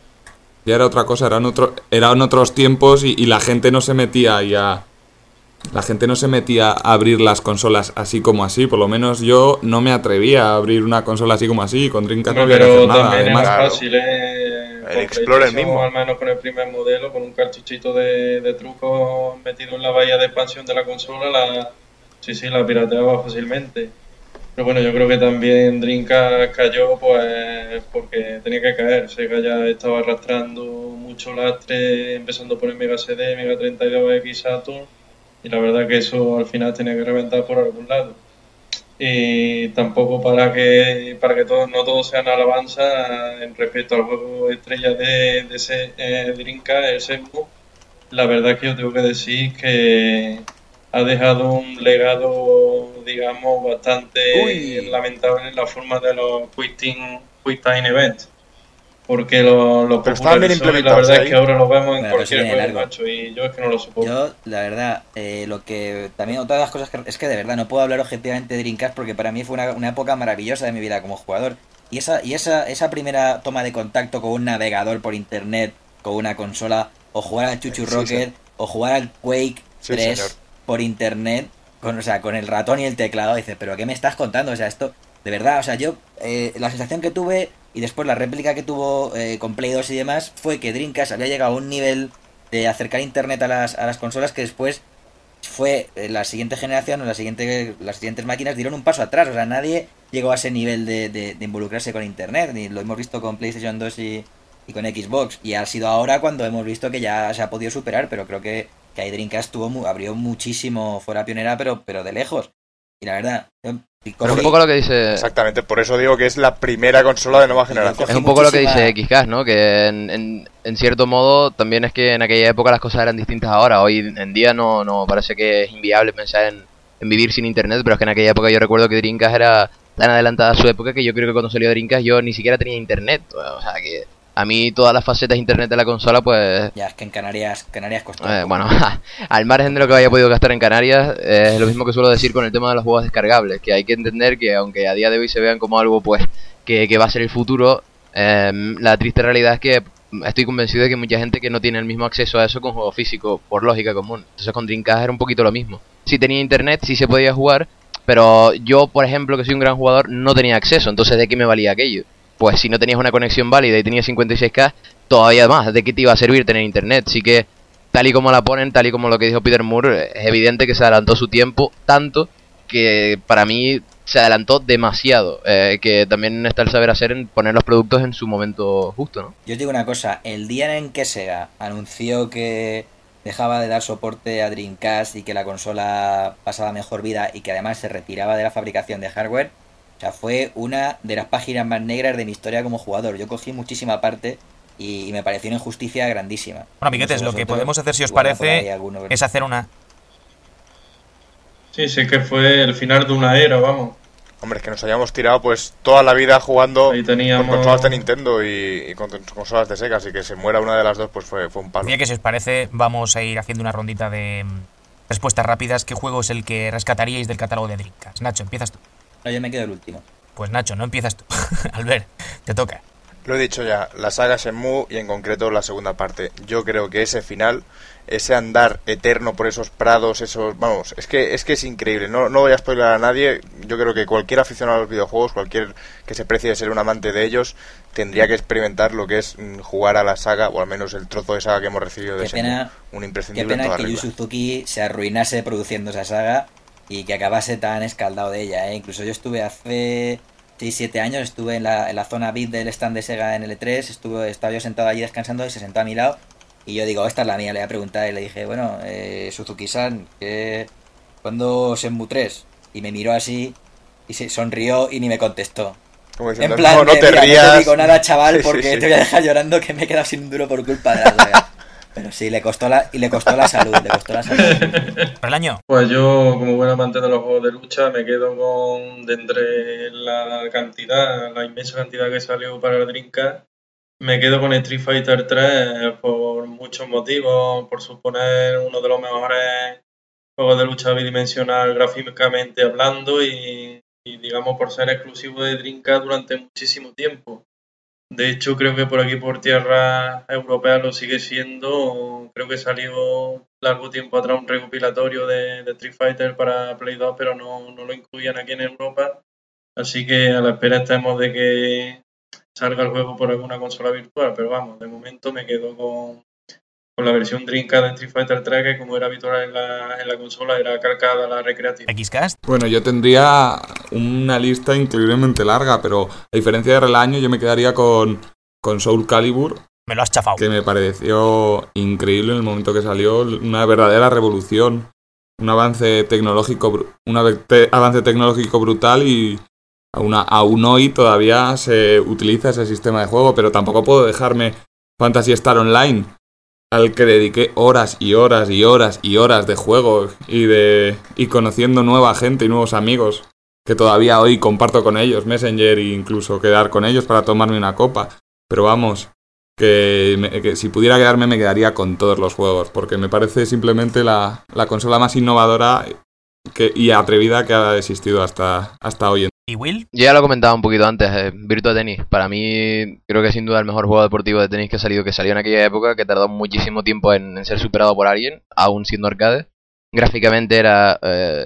Eran otros tiempos y la gente no se metía a abrir las consolas así como así. Por lo menos yo no me atrevía a abrir una consola así como así. Con Dreamcast no había que hacer nada. Además, era fácil, el Explorer mismo. Al menos con el primer modelo, con un cartuchito de truco metido en la bahía de expansión de la consola, la pirateaba fácilmente. Pero bueno, yo creo que también Dreamcast cayó pues porque tenía que caer. Sega ya estaba arrastrando mucho lastre, empezando por el Mega CD, Mega 32X, Saturn, y la verdad que eso al final tenía que reventar por algún lado. Y tampoco para que no todo sean alabanza en respecto al juego estrella de ese Dreamcast, el Shenmue. La verdad es que yo tengo que decir que ha dejado un legado, digamos, bastante lamentable en la forma de los Quick Time Events. porque lo Pero estaban bien popularizó y la implementados verdad ahí. es que ahora lo vemos en Bueno, cualquier pero sí, juego, largo. macho, y yo es que no lo soporto. Yo, la verdad, lo que también otra de las cosas que es que de verdad no puedo hablar objetivamente de Dreamcast porque para mí fue una época maravillosa de mi vida como jugador. Y esa primera toma de contacto con un navegador por internet, con una consola, o jugar al Chuchu Sí, Rocket, sí. o jugar al Quake Sí, 3 señor. por internet, con el ratón y el teclado, dices, pero ¿qué me estás contando? O sea, esto, de verdad, o sea, yo, la sensación que tuve y después la réplica que tuvo con Play 2 y demás fue que Dreamcast había llegado a un nivel de acercar internet a las consolas que después fue la siguiente generación o las siguientes máquinas dieron un paso atrás. O sea, nadie llegó a ese nivel de involucrarse con internet. Ni lo hemos visto con PlayStation 2 y con Xbox. Y ha sido ahora cuando hemos visto que ya se ha podido superar. Pero creo que ahí Dreamcast abrió muchísimo, fue la pionera, pero de lejos. Y la verdad, Pero un poco lo que dice... Exactamente, por eso digo que es la primera consola de nueva generación. Es un poco lo que dice XCast, ¿no? Que en cierto modo también es que en aquella época las cosas eran distintas a ahora. Hoy en día no parece que es inviable pensar en vivir sin internet, pero es que en aquella época yo recuerdo que Dreamcast era tan adelantada a su época que yo creo que cuando salió Dreamcast yo ni siquiera tenía internet. O sea que a mí todas las facetas de internet de la consola pues... Ya, es que en Canarias costó. Bueno, al margen de lo que haya podido gastar en Canarias, es lo mismo que suelo decir con el tema de los juegos descargables, que hay que entender que aunque a día de hoy se vean como algo pues que va a ser el futuro, la triste realidad es que estoy convencido de que mucha gente que no tiene el mismo acceso a eso con juegos físicos, por lógica común. Entonces con Dreamcast era un poquito lo mismo. Si tenía internet, sí se podía jugar, pero yo, por ejemplo, que soy un gran jugador, no tenía acceso, entonces ¿de qué me valía aquello? Pues si no tenías una conexión válida y tenías 56K, todavía más, ¿de qué te iba a servir tener internet? Así que, tal y como la ponen, tal y como lo que dijo Peter Moore, es evidente que se adelantó su tiempo tanto que para mí se adelantó demasiado. Que también está el saber hacer en poner los productos en su momento justo, ¿no? Yo os digo una cosa, el día en que Sega anunció que dejaba de dar soporte a Dreamcast y que la consola pasaba mejor vida y que además se retiraba de la fabricación de hardware, o sea, fue una de las páginas más negras de mi historia como jugador. Yo cogí muchísima parte y me pareció una injusticia grandísima. Bueno, amiguetes, No sé lo que vosotros, podemos hacer, si os igual por ahí parece, alguno- es hacer una... Sí, sé que fue el final de una era, vamos. Hombre, es que nos habíamos tirado pues toda la vida jugando Ahí teníamos- con consolas de Nintendo y con consolas de Sega, así que se muera una de las dos pues fue un palo. Bien, que si os parece, vamos a ir haciendo una rondita de respuestas rápidas. ¿Qué juego es el que rescataríais del catálogo de Dreamcast? Nacho, empiezas tú. No, yo me quedo el último. Pues Nacho, no empiezas tú. Albert, te toca. Lo he dicho ya, la saga Shenmue y en concreto la segunda parte. Yo creo que ese final, ese andar eterno por esos prados, esos... Vamos, es que es increíble. No voy a spoiler a nadie. Yo creo que cualquier aficionado a los videojuegos, cualquier que se precie de ser un amante de ellos, tendría que experimentar lo que es jugar a la saga, o al menos el trozo de saga que hemos recibido de Qué Shenmue. pena, Un qué imprescindible en pena toda que Yu regla. Suzuki se arruinase produciendo esa saga y que acabase tan escaldado de ella, ¿eh? Incluso yo estuve hace 6-7 años, estuve en la zona VIP del stand de Sega en el E3, estaba yo sentado allí descansando y se sentó a mi lado y yo digo, esta es la mía, le voy a preguntar y le dije, bueno, Suzuki-san, ¿cuándo Shenmue 3? Y me miró así y se sonrió y ni me contestó. Como En diciendo, plan, no te mira, rías. no te digo nada, chaval, Sí, porque sí. te voy a dejar llorando que me he quedado sin un duro por culpa de la saga. Pero sí, le costó la salud, ¿Por el año? Pues yo, como buen amante de los juegos de lucha, me quedo con, de entre la inmensa cantidad que salió para el Dreamcast, me quedo con Street Fighter 3 por muchos motivos, por suponer uno de los mejores juegos de lucha bidimensional gráficamente hablando y digamos por ser exclusivo de Dreamcast durante muchísimo tiempo. De hecho, creo que por aquí, por tierra europea, lo sigue siendo. Creo que salió largo tiempo atrás un recopilatorio de Street Fighter para Play 2, pero no lo incluían aquí en Europa. Así que a la espera estamos de que salga el juego por alguna consola virtual. Pero vamos, de momento me quedo con la versión Dreamcast de Street Fighter 3, que como era habitual en la consola, era calcada la recreativa. ¿Xcast? Bueno, yo tendría una lista increíblemente larga, pero a diferencia de Relaño, yo me quedaría con Soul Calibur. Me lo has chafado. Que me pareció increíble en el momento que salió, una verdadera revolución, un avance tecnológico brutal y aún hoy todavía se utiliza ese sistema de juego, pero tampoco puedo dejarme Phantasy Star Online, al que dediqué horas y horas y horas y horas de juego y conociendo nueva gente y nuevos amigos que todavía hoy comparto con ellos, Messenger e incluso quedar con ellos para tomarme una copa. pero vamos, que si pudiera quedarme me quedaría con todos los juegos, porque me parece simplemente la consola más innovadora y atrevida que ha existido hasta hoy en día. ¿Y Will? Yo ya lo comentaba un poquito antes, Virtua Tennis. Para mí creo que sin duda el mejor juego deportivo de tenis que salió en aquella época, que tardó muchísimo tiempo en ser superado por alguien, aún siendo arcade. Gráficamente era...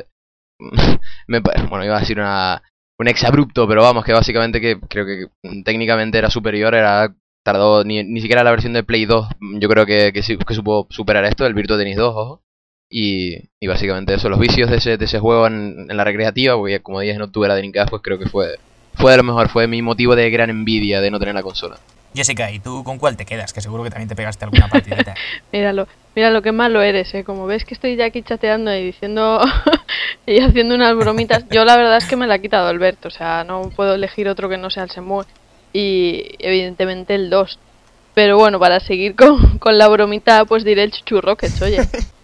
bueno, iba a decir un exabrupto, pero vamos, que básicamente que creo que técnicamente era superior, tardó ni siquiera la versión de Play 2, yo creo que supo superar esto, el Virtua Tennis 2, ojo. Y básicamente eso, los vicios de ese juego en la recreativa, porque como dije no tuve la Dreamcast, pues creo que fue de lo mejor, fue mi motivo de gran envidia de no tener la consola. Jessica, ¿y tú con cuál te quedas? Que seguro que también te pegaste alguna partidita. Míralo, qué malo eres, como ves que estoy ya aquí chateando y diciendo y haciendo unas bromitas. Yo la verdad es que me la ha quitado Alberto, o sea, no puedo elegir otro que no sea el Shenmue y evidentemente el 2. Pero bueno, para seguir con la bromita, pues diré el Chuchu Rockets, oye.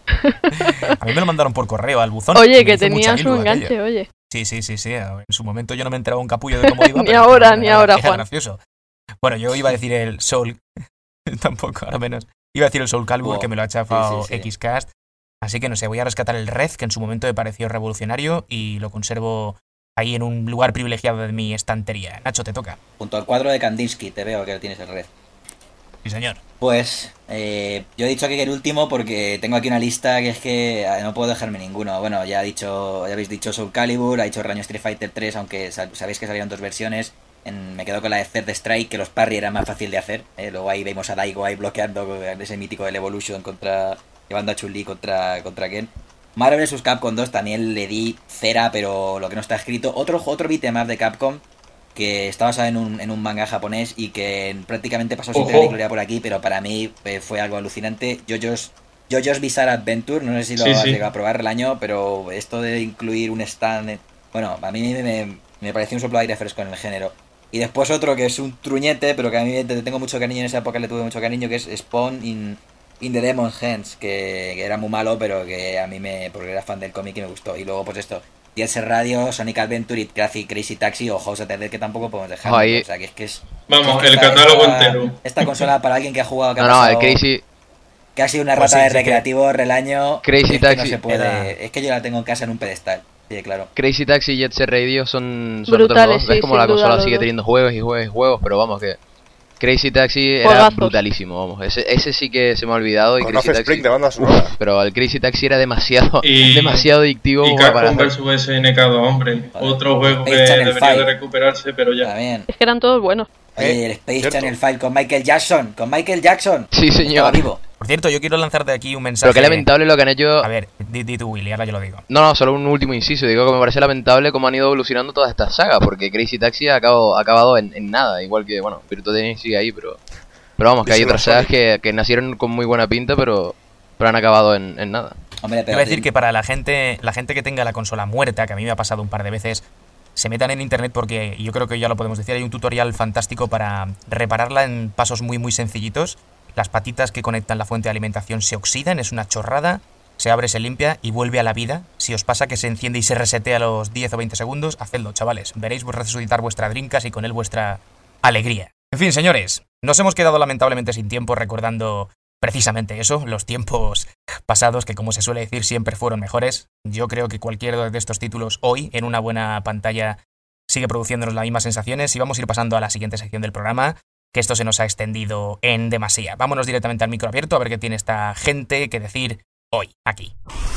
A mí me lo mandaron por correo al buzón. Oye, que tenía su enganche, aquello. Oye. Sí. En su momento yo no me enteraba un capullo de cómo iba. ni ahora, era Juan. Gracioso. Bueno, yo iba a decir el Soul. Tampoco, ahora menos. Iba a decir el Soul Calibur, que me lo ha chafado Xcast. Así que no sé, voy a rescatar el Red, que en su momento me pareció revolucionario y lo conservo ahí en un lugar privilegiado de mi estantería. Nacho, te toca. Junto al cuadro de Kandinsky, te veo que tienes el Red. Sí, señor. Pues yo he dicho aquí que el último porque tengo aquí una lista que es que no puedo dejarme ninguno. Bueno, ya habéis dicho Soul Calibur, ha dicho Raño Street Fighter 3, aunque sabéis que salieron 2 versiones. Me quedo con la de Third Strike, que los parry eran más fácil de hacer. Luego ahí vemos a Daigo ahí bloqueando ese mítico del Evolution llevando a Chun-Li contra Ken. Marvel vs. Capcom 2 también le di cera, pero lo que no está escrito. Otro beat'em up de Capcom que está basado en un manga japonés y que prácticamente pasó sin pena ni gloria por aquí, pero para mí fue algo alucinante. JoJo's Bizarre Adventure, no sé si lo has llegado a probar el año, pero esto de incluir un stand, bueno, a mí me pareció un soplo de aire fresco en el género. Y después otro que es un truñete, pero que a mí tengo mucho cariño, en esa época le tuve mucho cariño, que es Spawn in the Demon's Hands, que era muy malo, pero que a mí porque era fan del cómic y me gustó. Y luego pues esto, Jet Radio, Sonic Adventure y Crazy Taxi o House of the Dead, que tampoco podemos dejar. Oh, ahí... O sea, que es... Vamos, el catálogo entero. Esta consola para alguien que ha jugado... el Crazy... Que ha sido una rata de recreativo relaño. Crazy Taxi... No se puede... Es que yo la tengo en casa en un pedestal. Sí, claro. Crazy Taxi y Jet Set Radio son brutales, otros dos. Es como la consola sigue teniendo juegos, pero vamos que... Crazy Taxi era brutalísimo, vamos. Ese sí que se me ha olvidado. Y Crazy Taxi, Spring de banda sonora. Pero el Crazy Taxi era demasiado adictivo. Y Capcom vs SNK 2, hombre. Otro juego que debería de recuperarse, pero ya. También. Es que eran todos buenos. Oye, el Space Channel 5 con Michael Jackson. Sí, señor. Vivo. Por cierto, yo quiero lanzarte aquí un mensaje. Pero qué lamentable lo que han hecho. A ver, di tú, Willy, ahora yo lo digo. No, solo un último inciso. Digo que me parece lamentable cómo han ido evolucionando todas estas sagas. Porque Crazy Taxi ha acabado en nada. Igual que, bueno, Virtua Tennis sigue ahí, pero vamos, que hay otras sagas que nacieron con muy buena pinta, pero han acabado en nada. Hombre, Quiero decir que para la gente que tenga la consola muerta, que a mí me ha pasado un par de veces, se metan en internet porque yo creo que ya lo podemos decir, hay un tutorial fantástico para repararla en pasos muy muy sencillitos. Las patitas que conectan la fuente de alimentación se oxidan, es una chorrada, se abre, se limpia y vuelve a la vida. Si os pasa que se enciende y se resetea a los 10 o 20 segundos, hacedlo, chavales. Veréis resucitar vuestra Dreamcast y con él vuestra alegría. En fin, señores, nos hemos quedado lamentablemente sin tiempo recordando precisamente eso, los tiempos pasados que, como se suele decir, siempre fueron mejores. Yo creo que cualquiera de estos títulos hoy, en una buena pantalla, sigue produciéndonos las mismas sensaciones y vamos a ir pasando a la siguiente sección del programa, que esto se nos ha extendido en demasía. Vámonos directamente al micro abierto a ver qué tiene esta gente que decir hoy, aquí.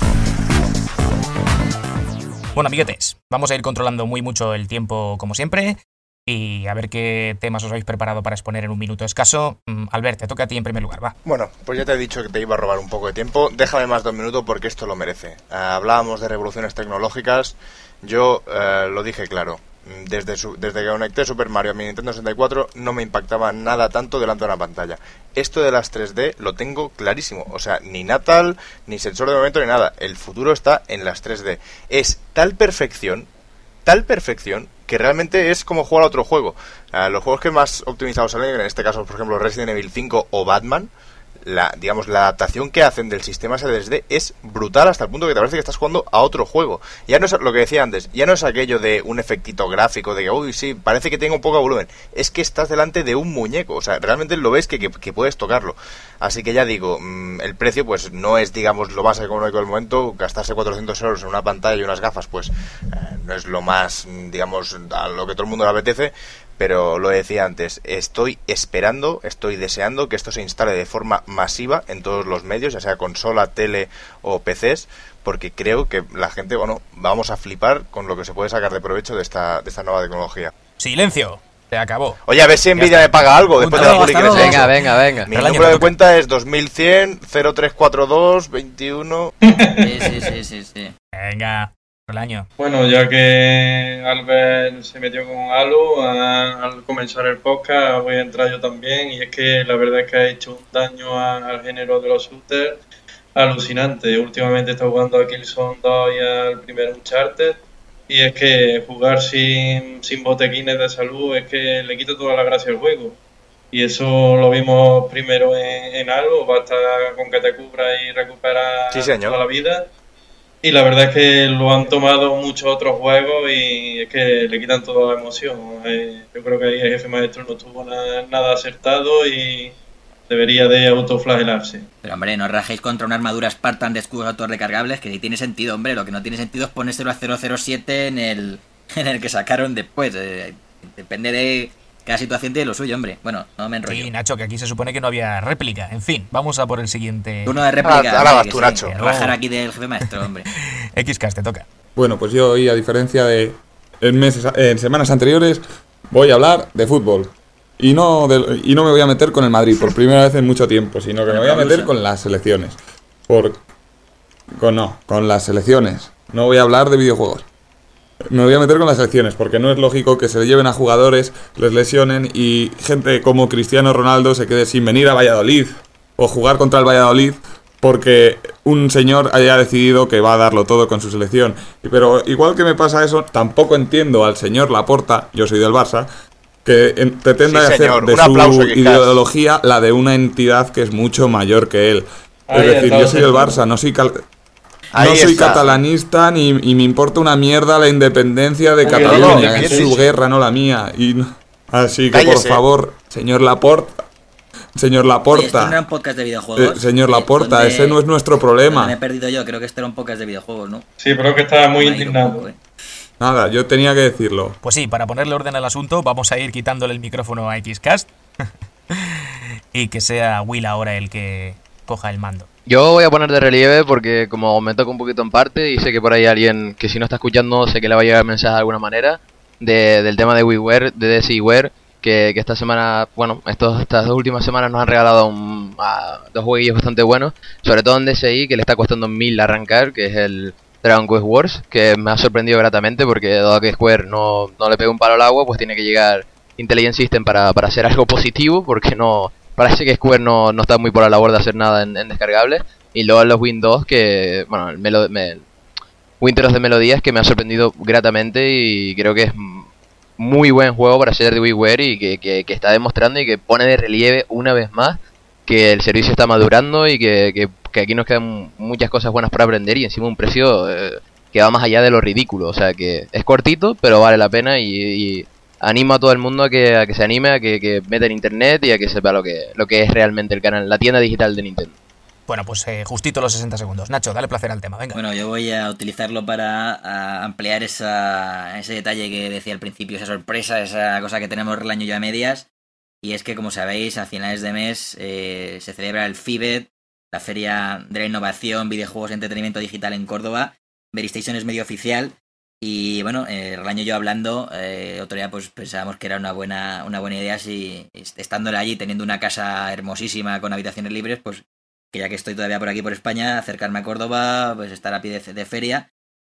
Bueno, amiguetes, vamos a ir controlando muy mucho el tiempo como siempre y a ver qué temas os habéis preparado para exponer en un minuto escaso. Albert, te toca a ti en primer lugar, va. Bueno, pues ya te he dicho que te iba a robar un poco de tiempo. Déjame más de un minuto porque esto lo merece. Hablábamos de revoluciones tecnológicas. Yo lo dije claro. Desde que conecté Super Mario a mi Nintendo 64 no me impactaba nada tanto delante de una pantalla. Esto de las 3D lo tengo clarísimo. O sea, ni Natal, ni sensor de movimiento, ni nada. El futuro está en las 3D. Es tal perfección que realmente es como jugar a otro juego. Los juegos que más optimizados salen, en este caso, por ejemplo, Resident Evil 5 o Batman, digamos, la adaptación que hacen del sistema SDD es brutal hasta el punto que te parece que estás jugando a otro juego. Ya no es lo que decía antes, ya no es aquello de un efectito gráfico de que, uy, sí, parece que tenga un poco de volumen. Es que estás delante de un muñeco, o sea, realmente lo ves que puedes tocarlo. Así que ya digo, el precio pues no es, digamos, lo más económico del momento. Gastarse 400 euros en una pantalla y unas gafas, pues no es lo más, digamos, a lo que todo el mundo le apetece. Pero lo decía antes, estoy deseando que esto se instale de forma masiva en todos los medios, ya sea consola, tele o PCs, porque creo que la gente, bueno, vamos a flipar con lo que se puede sacar de provecho de esta nueva tecnología. ¡Silencio! Se acabó. Oye, a ver si Nvidia me paga algo después de la publi que les he hecho. Venga. Mi número de cuenta es 2100 0342 21. Sí. Venga. El año. Bueno, ya que Albert se metió con Halo al comenzar el podcast, voy a entrar yo también, y es que la verdad es que ha hecho un daño al género de los shooters alucinante. Últimamente está jugando a Killzone 2 y al primer Uncharted, y es que jugar sin botequines de salud es que le quita toda la gracia al juego. Y eso lo vimos primero en Halo, basta con que te cubras y recuperas toda la vida. Y la verdad es que lo han tomado muchos otros juegos y es que le quitan toda la emoción. Yo creo que ahí el jefe maestro no estuvo nada acertado y debería de autoflagelarse. Pero hombre, no rajéis contra una armadura Spartan de escudos autorrecargables, que sí tiene sentido, hombre. Lo que no tiene sentido es ponérselo a 007 en el que sacaron después. Depende de... Cada situación tiene lo suyo, hombre. Bueno, no me enrollo. Sí, Nacho, que aquí se supone que no había réplica. En fin, vamos a por el siguiente... Turno de réplica. Ahora vas tú, Nacho. Rajar aquí del jefe maestro, hombre. XCast, te toca. Bueno, pues yo hoy, a diferencia de en semanas anteriores, voy a hablar de fútbol. Y no me voy a meter con el Madrid por primera vez en mucho tiempo, sino que me voy a meter con las selecciones. Con las selecciones. No voy a hablar de videojuegos. Me voy a meter con las selecciones, porque no es lógico que se le lleven a jugadores, les lesionen y gente como Cristiano Ronaldo se quede sin venir a Valladolid o jugar contra el Valladolid porque un señor haya decidido que va a darlo todo con su selección. Pero igual que me pasa eso, tampoco entiendo al señor Laporta, yo soy del Barça, que pretenda hacer de su ideología la de una entidad que es mucho mayor que él. Es decir, yo soy del Barça, no soy catalanista ni me importa una mierda la independencia de Cataluña, es su guerra, no la mía. Así que, por favor, señor Laporta. Oye, esto no era un podcast de videojuegos. Señor Laporta, ese no es nuestro problema. Me he perdido yo, creo que este era un podcast de videojuegos, ¿no? Sí, pero que estaba muy indignado. Nada, yo tenía que decirlo. Pues sí, para ponerle orden al asunto, vamos a ir quitándole el micrófono a XCast. Y que sea Will ahora el que coja el mando. Yo voy a poner de relieve porque como me toca un poquito en parte y sé que por ahí alguien que si no está escuchando sé que le va a llegar el mensaje de alguna manera del tema de WiiWare, de DCiWare, que esta semana, bueno, estas 2 últimas semanas nos han regalado dos jueguillos bastante buenos, sobre todo en DCi, que le está costando 1000 arrancar, que es el Dragon Quest Wars, que me ha sorprendido gratamente porque dado que Square no le pega un palo al agua, pues tiene que llegar Intelligent System para hacer algo positivo, porque no... Parece que Square no está muy por la labor de hacer nada en descargables. Y luego los Win 2, que... Bueno, Winter of the Melodies, que me ha sorprendido gratamente y creo que es muy buen juego para ser de WiiWare y que está demostrando y que pone de relieve una vez más que el servicio está madurando y que aquí nos quedan muchas cosas buenas para aprender y encima un precio que va más allá de lo ridículo. O sea que es cortito, pero vale la pena y animo a todo el mundo a que se anime, a que meta en internet y a que sepa lo que es realmente el canal, la tienda digital de Nintendo. Bueno, pues justito los 60 segundos. Nacho, dale placer al tema, venga. Bueno, yo voy a utilizarlo para ampliar ese detalle que decía al principio, esa sorpresa, esa cosa que tenemos el año ya a medias. Y es que, como sabéis, a finales de mes se celebra el FIBET, la Feria de la Innovación, Videojuegos y Entretenimiento Digital en Córdoba. VeriStation es medio oficial. Y bueno, el año yo hablando, otro día pues pensábamos que era una buena idea si estando allí, teniendo una casa hermosísima con habitaciones libres, pues que ya que estoy todavía por aquí por España, acercarme a Córdoba, pues estar a pie de feria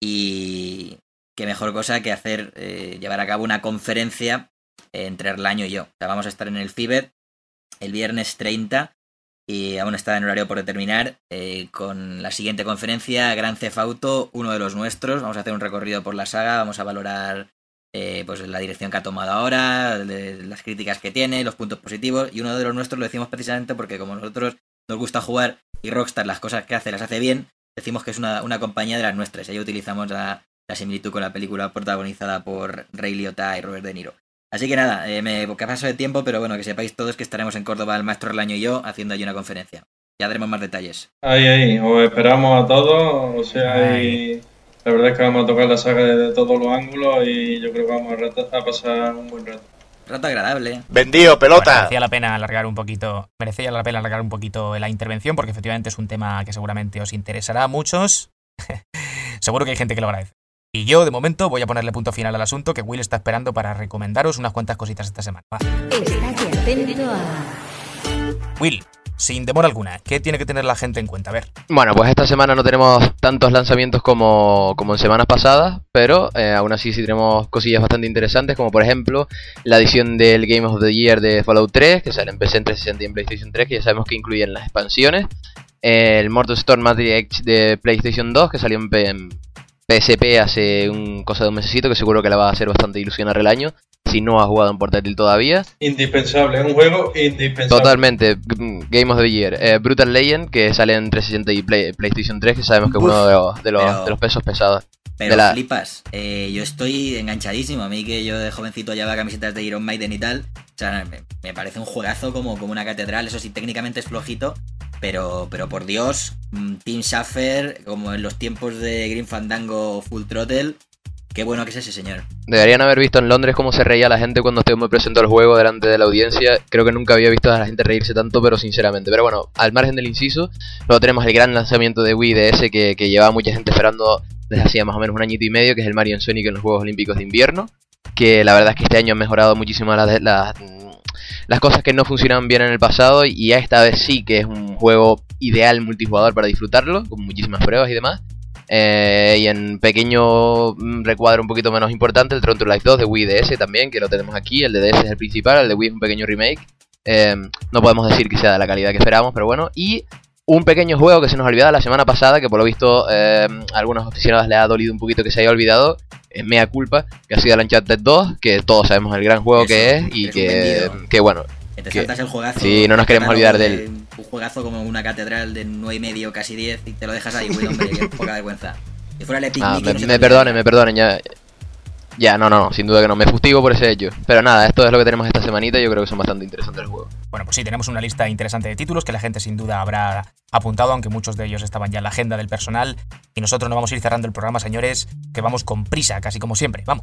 y qué mejor cosa que hacer, llevar a cabo una conferencia entre Erlaño y yo. O sea, vamos a estar en el FIBET el viernes 30 y aún está en horario por determinar, con la siguiente conferencia, Grand Theft Auto, uno de los nuestros. Vamos a hacer un recorrido por la saga, vamos a valorar pues la dirección que ha tomado ahora, las críticas que tiene, los puntos positivos, y uno de los nuestros lo decimos precisamente porque como nosotros nos gusta jugar y Rockstar las cosas que hace las hace bien, decimos que es una compañía de las nuestras. Y ahí utilizamos la similitud con la película protagonizada por Ray Liotta y Robert De Niro. Así que nada, que paso de tiempo, pero bueno, que sepáis todos que estaremos en Córdoba el Maestro Relaño y yo haciendo allí una conferencia. Ya daremos más detalles. Ahí, os esperamos a todos, o sea, y la verdad es que vamos a tocar la saga desde todos los ángulos y yo creo que vamos a pasar un buen rato. Rato agradable. ¡Vendido, pelota! Bueno, merecía la pena alargar un poquito la intervención porque efectivamente es un tema que seguramente os interesará a muchos. Seguro que hay gente que lo agradece. Y yo, de momento, voy a ponerle punto final al asunto que Will está esperando para recomendaros unas cuantas cositas esta semana. Va. Estate atento a... Will, sin demora alguna, ¿qué tiene que tener la gente en cuenta? A ver. Bueno, pues esta semana no tenemos tantos lanzamientos como en semanas pasadas, pero aún así sí tenemos cosillas bastante interesantes, como por ejemplo la edición del Game of the Year de Fallout 3, que sale en PC, en 360 y en PlayStation 3, que ya sabemos que incluyen las expansiones. El Motorstorm Matrix de PlayStation 2, que salió en PSP hace cosa de un mesecito, que seguro que le va a hacer bastante ilusión a Relaño, si no ha jugado en portátil todavía. Indispensable, es un juego indispensable. Totalmente, Game of the Year. Brutal Legend, que sale en 360 y PlayStation 3, que sabemos que es uno de los pesos pesados. Pero flipas, yo estoy enganchadísimo. A mí que yo de jovencito llevaba camisetas de Iron Maiden y tal. O sea, me parece un juegazo como una catedral. Eso sí, técnicamente es flojito. Pero por Dios, Tim Schafer, como en los tiempos de Grim Fandango Full Throttle, qué bueno que es ese señor. Deberían haber visto en Londres cómo se reía la gente cuando estuvimos presentando el juego delante de la audiencia. Creo que nunca había visto a la gente reírse tanto, pero sinceramente. Pero bueno, al margen del inciso, luego tenemos el gran lanzamiento de Wii DS que llevaba mucha gente esperando desde hacía más o menos un añito y medio, que es el Mario & Sonic en los Juegos Olímpicos de Invierno. Que la verdad es que este año han mejorado muchísimo las cosas que no funcionaban bien en el pasado, y esta vez sí que es un juego ideal multijugador para disfrutarlo, con muchísimas pruebas y demás. Y en pequeño recuadro un poquito menos importante, el Tron to Life 2 de Wii DS también, que lo tenemos aquí. El de DS es el principal, el de Wii es un pequeño remake. No podemos decir que sea de la calidad que esperábamos, pero bueno. Y un pequeño juego que se nos olvidaba la semana pasada, que por lo visto a algunos aficionados les ha dolido un poquito que se haya olvidado, es mea culpa, que ha sido el Uncharted 2, que todos sabemos el gran juego que es, y que bueno, que te saltas el juegazo. Sí, no nos queremos olvidar de él. Un juegazo como una catedral de 9,5, casi 10, y te lo dejas ahí, güey, hombre, qué poca vergüenza. Si fuera el Epic Mickey, me perdonen, ya, no, sin duda que no, me fustigo por ese hecho. Pero nada, esto es lo que tenemos esta semanita y yo creo que son bastante interesantes el juego. Bueno, pues sí, tenemos una lista interesante de títulos que la gente sin duda habrá apuntado, aunque muchos de ellos estaban ya en la agenda del personal. Y nosotros no vamos a ir cerrando el programa, señores, que vamos con prisa, casi como siempre. Vamos.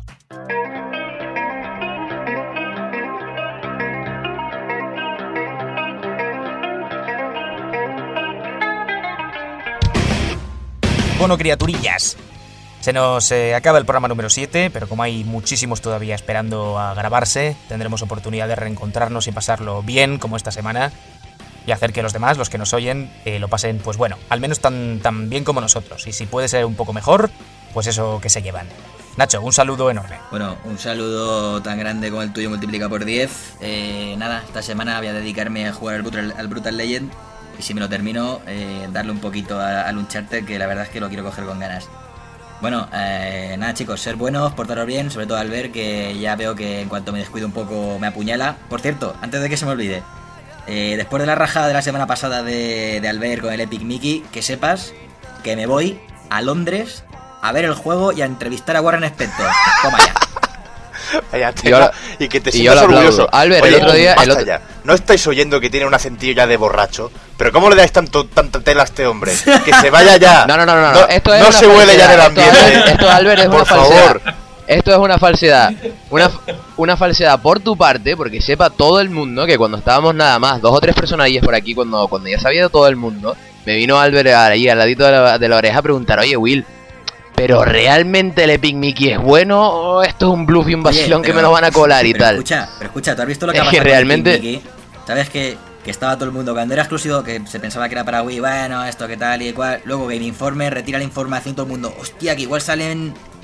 Bueno, criaturillas, se nos acaba el programa número 7, pero como hay muchísimos todavía esperando a grabarse, tendremos oportunidad de reencontrarnos y pasarlo bien como esta semana, y hacer que los demás, los que nos oyen, lo pasen, pues bueno, al menos tan bien como nosotros, y si puede ser un poco mejor, pues eso que se llevan. Nacho, un saludo enorme. Bueno, un saludo tan grande como el tuyo multiplica por 10. Nada, esta semana voy a dedicarme a jugar al Brutal Legend. Y si me lo termino, darle un poquito al Uncharted, que la verdad es que lo quiero coger con ganas. Bueno, nada chicos, ser buenos, portaros bien, sobre todo al ver que ya veo que en cuanto me descuido un poco me apuñala. Por cierto, antes de que se me olvide, después de la rajada de la semana pasada de Albert con el Epic Mickey, que sepas que me voy a Londres a ver el juego y a entrevistar a Warren Spector. Toma ya. Vaya, y que te sientas orgulloso. Albert, oye, el otro día... Ya. ¿No estáis oyendo que tiene un acentillo ya de borracho? ¿Pero cómo le dais tanta tela a este hombre? ¡Que se vaya ya! No. Esto es no se huele ya en el ambiente. Esto, Albert, es por una favor. falsedad. Esto es una falsedad. Una falsedad por tu parte, porque sepa todo el mundo que cuando estábamos nada más 2 o 3 personalillas por aquí, cuando ya sabía todo el mundo, me vino Albert ahí al ladito de la oreja a preguntar: oye, Will, ¿pero realmente el Epic Mickey es bueno o esto es un bluff y un vacilón que me lo van a colar y tal? Pero escucha, ¿tú has visto lo que ha Es pasado que realmente... con Epic Mickey? ¿Sabes que estaba todo el mundo, cuando era exclusivo, que se pensaba que era para Wii, bueno, esto que tal y cual, luego Game Informer retira la información, todo el mundo, hostia, que igual salen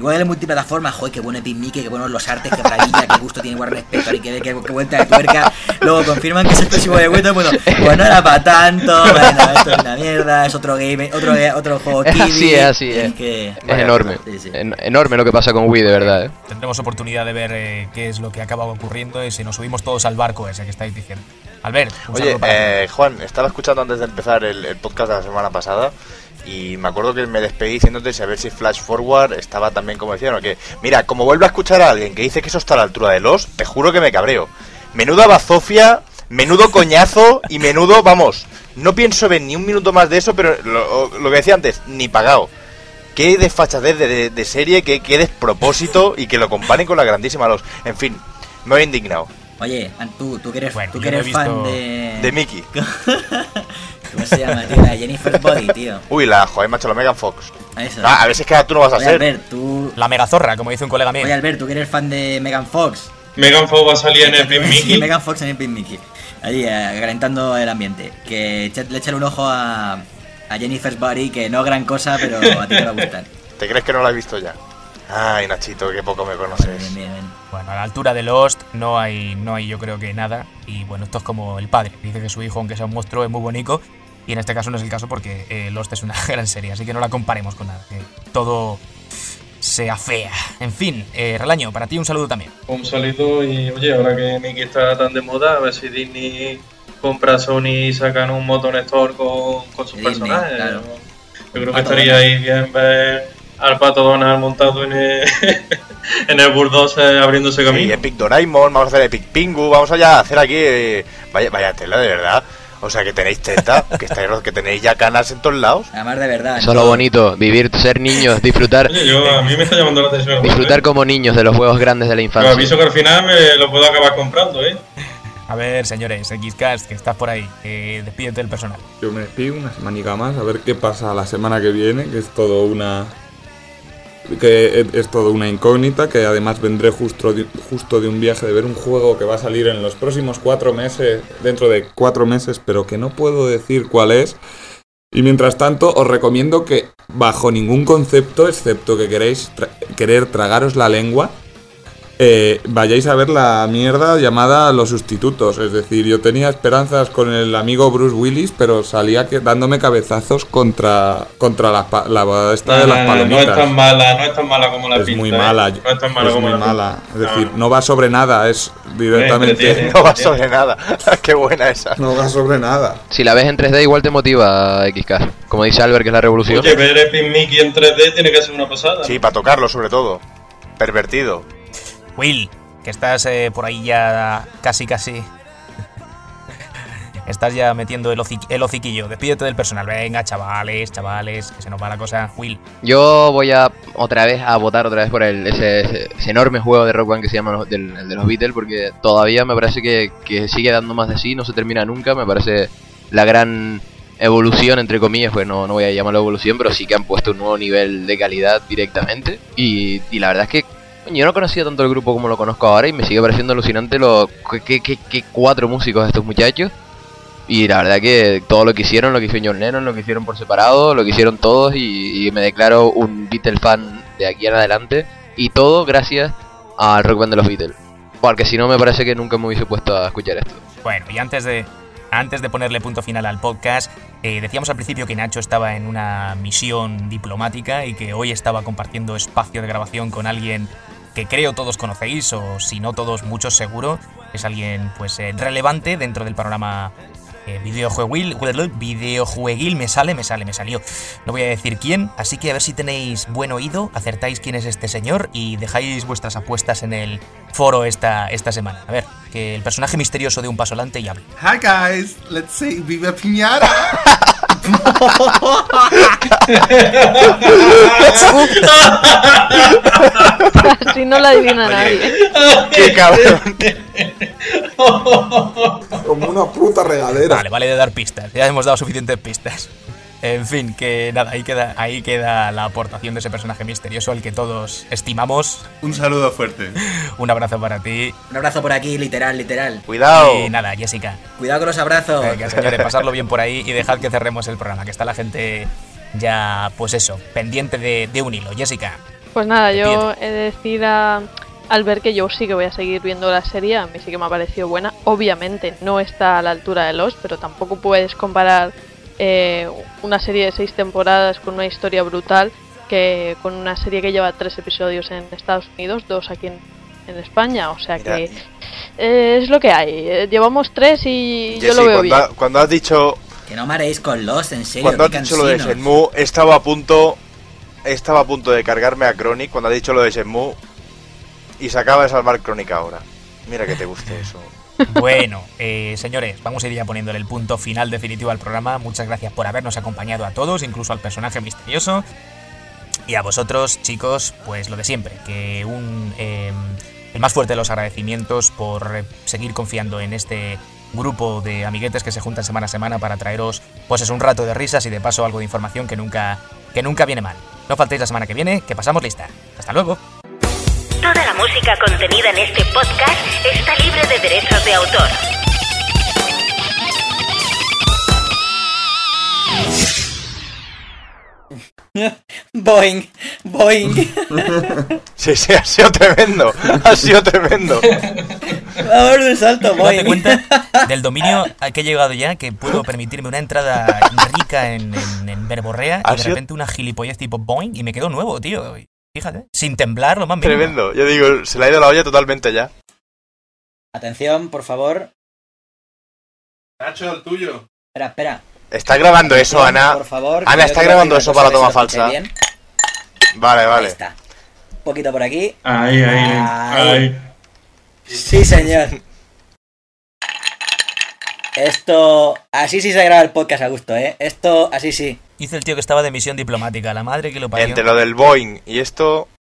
Igual en multiplataforma, joder, qué bueno Epic Mickey, qué buenos los artes, qué maravilla, qué gusto tiene Warren Spector y qué vuelta de tuerca. Luego confirman que es exclusivo de Windows, bueno, pues no era para tanto, bueno, esto es una mierda, es otro game, otro juego kiddie. Así es. Es Enorme. Sí. Enorme lo que pasa con Wii, de verdad, ¿eh? Tendremos oportunidad de ver qué es lo que acaba ocurriendo y si nos subimos todos al barco ese que estáis diciendo. Albert, oye, Juan, estaba escuchando antes de empezar el podcast de la semana pasada y me acuerdo que me despedí diciéndote si a ver si Flash Forward estaba también como decían, o que mira, como vuelvo a escuchar a alguien que dice que eso está a la altura de te juro que me cabreo. Menuda bazofia, menudo coñazo y menudo, vamos, no pienso ver ni un minuto más de eso, pero lo que decía antes, ni pagado. Qué desfachatez de serie, qué despropósito y que lo comparen con la grandísima Lost. En fin, me he indignado. Oye, tú que eres, bueno, tú que eres fan de Mickey. ¿Cómo se llama, tío? La Jennifer's Body, tío. Uy, joder, macho, la Megan Fox. Eso. A ver si es que tú no vas a ser. Albert, tú... La megazorra, como dice un colega mío. Oye, Albert, tú que eres fan de Megan Fox. Megan Fox va a salir en Epic Mickey. Sí, Megan Fox en Epic Mickey. Allí, calentando el ambiente. Que le echen un ojo a Jennifer's Body, que no gran cosa, pero a ti te va a gustar. ¿Te crees que no la he visto ya? Ay, Nachito, qué poco me conoces. Bien. Bueno, a la altura de Lost no hay yo creo que nada. Y bueno, esto es como el padre. Dice que su hijo, aunque sea un monstruo, es muy bonito. Y en este caso no es el caso porque Lost es una gran serie. Así que no la comparemos con nada. Que todo sea fea. En fin, Relaño, para ti un saludo también. Un saludo y oye, ahora que Mickey está tan de moda, a ver si Disney compra Sony y sacan un Moton Store con sus personajes. Claro. Yo creo que estaría ahí bien ver al Pato Donald montado en el bulldozer abriéndose camino. Sí, Epic Doraemon, vamos a hacer Epic Pingu, vamos a hacer aquí... Vaya tela, de verdad. O sea, que tenéis teta, que tenéis ya canas en todos lados. Además, de verdad. Eso es lo bonito, vivir, ser niños, disfrutar. Oye, a mí me está llamando la atención. Disfrutar como niños de los juegos grandes de la infancia. Pero aviso que al final me lo puedo acabar comprando, A ver, señores, Xcast, que estás por ahí, despídete del personal. Yo me despido una semanica más, a ver qué pasa la semana que viene, que es todo una incógnita, que además vendré justo de un viaje de ver un juego que va a salir en los próximos 4 meses, dentro de 4 meses, pero que no puedo decir cuál es. Y mientras tanto, os recomiendo que bajo ningún concepto, excepto que querer tragaros la lengua, vayáis a ver la mierda llamada Los Sustitutos. Es decir, yo tenía esperanzas con el amigo Bruce Willis, pero salía dándome cabezazos contra la esta de las palomitas. No es tan mala como la pinta. Es muy mala. No es tan mala como la pinta. Es decir, no va sobre nada, es directamente... No va sobre nada. Qué buena esa. No va sobre nada. Si la ves en 3D igual te motiva, XK. Como dice Albert, que es la revolución. Oye, ver Epic Mickey en 3D tiene que ser una pasada. Sí, para tocarlo sobre todo. Pervertido. Will, que estás por ahí ya casi. Estás ya metiendo el hociquillo. Despídete del personal. Venga, chavales, que se nos va la cosa. Will. Yo voy a votar otra vez por ese enorme juego de Rock One que se llama el de los Beatles, porque todavía me parece que sigue dando más de sí, no se termina nunca. Me parece la gran evolución, entre comillas, pues no voy a llamarlo evolución, pero sí que han puesto un nuevo nivel de calidad directamente. Y la verdad es que yo no conocía tanto el grupo como lo conozco ahora y me sigue pareciendo alucinante que 4 músicos estos muchachos. Y la verdad que todo lo que hizo John Lennon, lo que hicieron por separado, lo que hicieron todos, y me declaro un Beatles fan de aquí en adelante. Y todo gracias al Rock Band de los Beatles. Porque si no me parece que nunca me hubiese puesto a escuchar esto. Bueno, y antes de ponerle punto final al podcast, decíamos al principio que Nacho estaba en una misión diplomática y que hoy estaba compartiendo espacio de grabación con alguien que creo todos conocéis, o si no todos, muchos seguro. Es alguien pues relevante dentro del panorama videojueguil, me salió. No voy a decir quién, así que a ver si tenéis buen oído, acertáis quién es este señor y dejáis vuestras apuestas en el foro esta semana. A ver, que el personaje misterioso de Un Paso Adelante y hable. Hi guys, let's say Viva Piñata. Así no la adivina nadie. Qué cabrón. Como una puta regadera. Vale de dar pistas, ya hemos dado suficientes pistas. En fin, que nada, ahí queda la aportación de ese personaje misterioso al que todos estimamos. Un saludo fuerte. Un abrazo para ti. Un abrazo por aquí, literal. Cuidado. Y nada, Jessica. Cuidado con los abrazos. Venga, señores, pasarlo bien por ahí y dejad que cerremos el programa, que está la gente ya, pues eso, pendiente de un hilo. Jessica. Pues nada, yo he de decir al ver que yo sí que voy a seguir viendo la serie, a mí sí que me ha parecido buena. Obviamente no está a la altura de Lost, pero tampoco puedes comparar una serie de 6 temporadas con una historia brutal que con una serie que lleva 3 episodios en Estados Unidos, 2 aquí en España, o sea que es lo que hay. Llevamos 3 y Jessy, yo lo veo bien. Cuando has dicho... Que no mareéis con Lost, en serio. Cuando has dicho lo de Shenmue, estaba a punto de cargarme a Chronic cuando has dicho lo de Shenmue y se acaba de salvar Chronic ahora. Mira que te guste eso. Bueno, señores, vamos a ir ya poniéndole el punto final definitivo al programa. Muchas gracias por habernos acompañado a todos, incluso al personaje misterioso. Y a vosotros, chicos, pues lo de siempre, que el más fuerte de los agradecimientos por seguir confiando en este grupo de amiguetes que se juntan semana a semana para traeros pues es un rato de risas y de paso algo de información que nunca viene mal. No faltéis la semana que viene, que pasamos lista. Hasta luego. Toda la música contenida en este podcast está libre de derechos de autor. Boing, boing. Sí, ha sido tremendo. Ha sido tremendo. Vamos de salto, boing. Date cuenta del dominio a que he llegado ya, que puedo permitirme una entrada rica en verborrea y de repente una gilipollez tipo boing y me quedo nuevo, tío. Fíjate, sin temblar lo más mínimo. Tremendo. Yo digo, se le ha ido la olla totalmente ya. Atención, por favor. Nacho, el tuyo. Espera. Está grabando eso, Ana. Por favor. Ana, está grabando eso para la toma falsa. Bien. Vale. Ahí está. Un poquito por aquí. Ahí. Sí, señor. Esto... Así sí se graba el podcast a gusto, ¿eh? Esto, así sí. Hice el tío que estaba de misión diplomática, la madre que lo parió. Entre lo del Boeing y esto...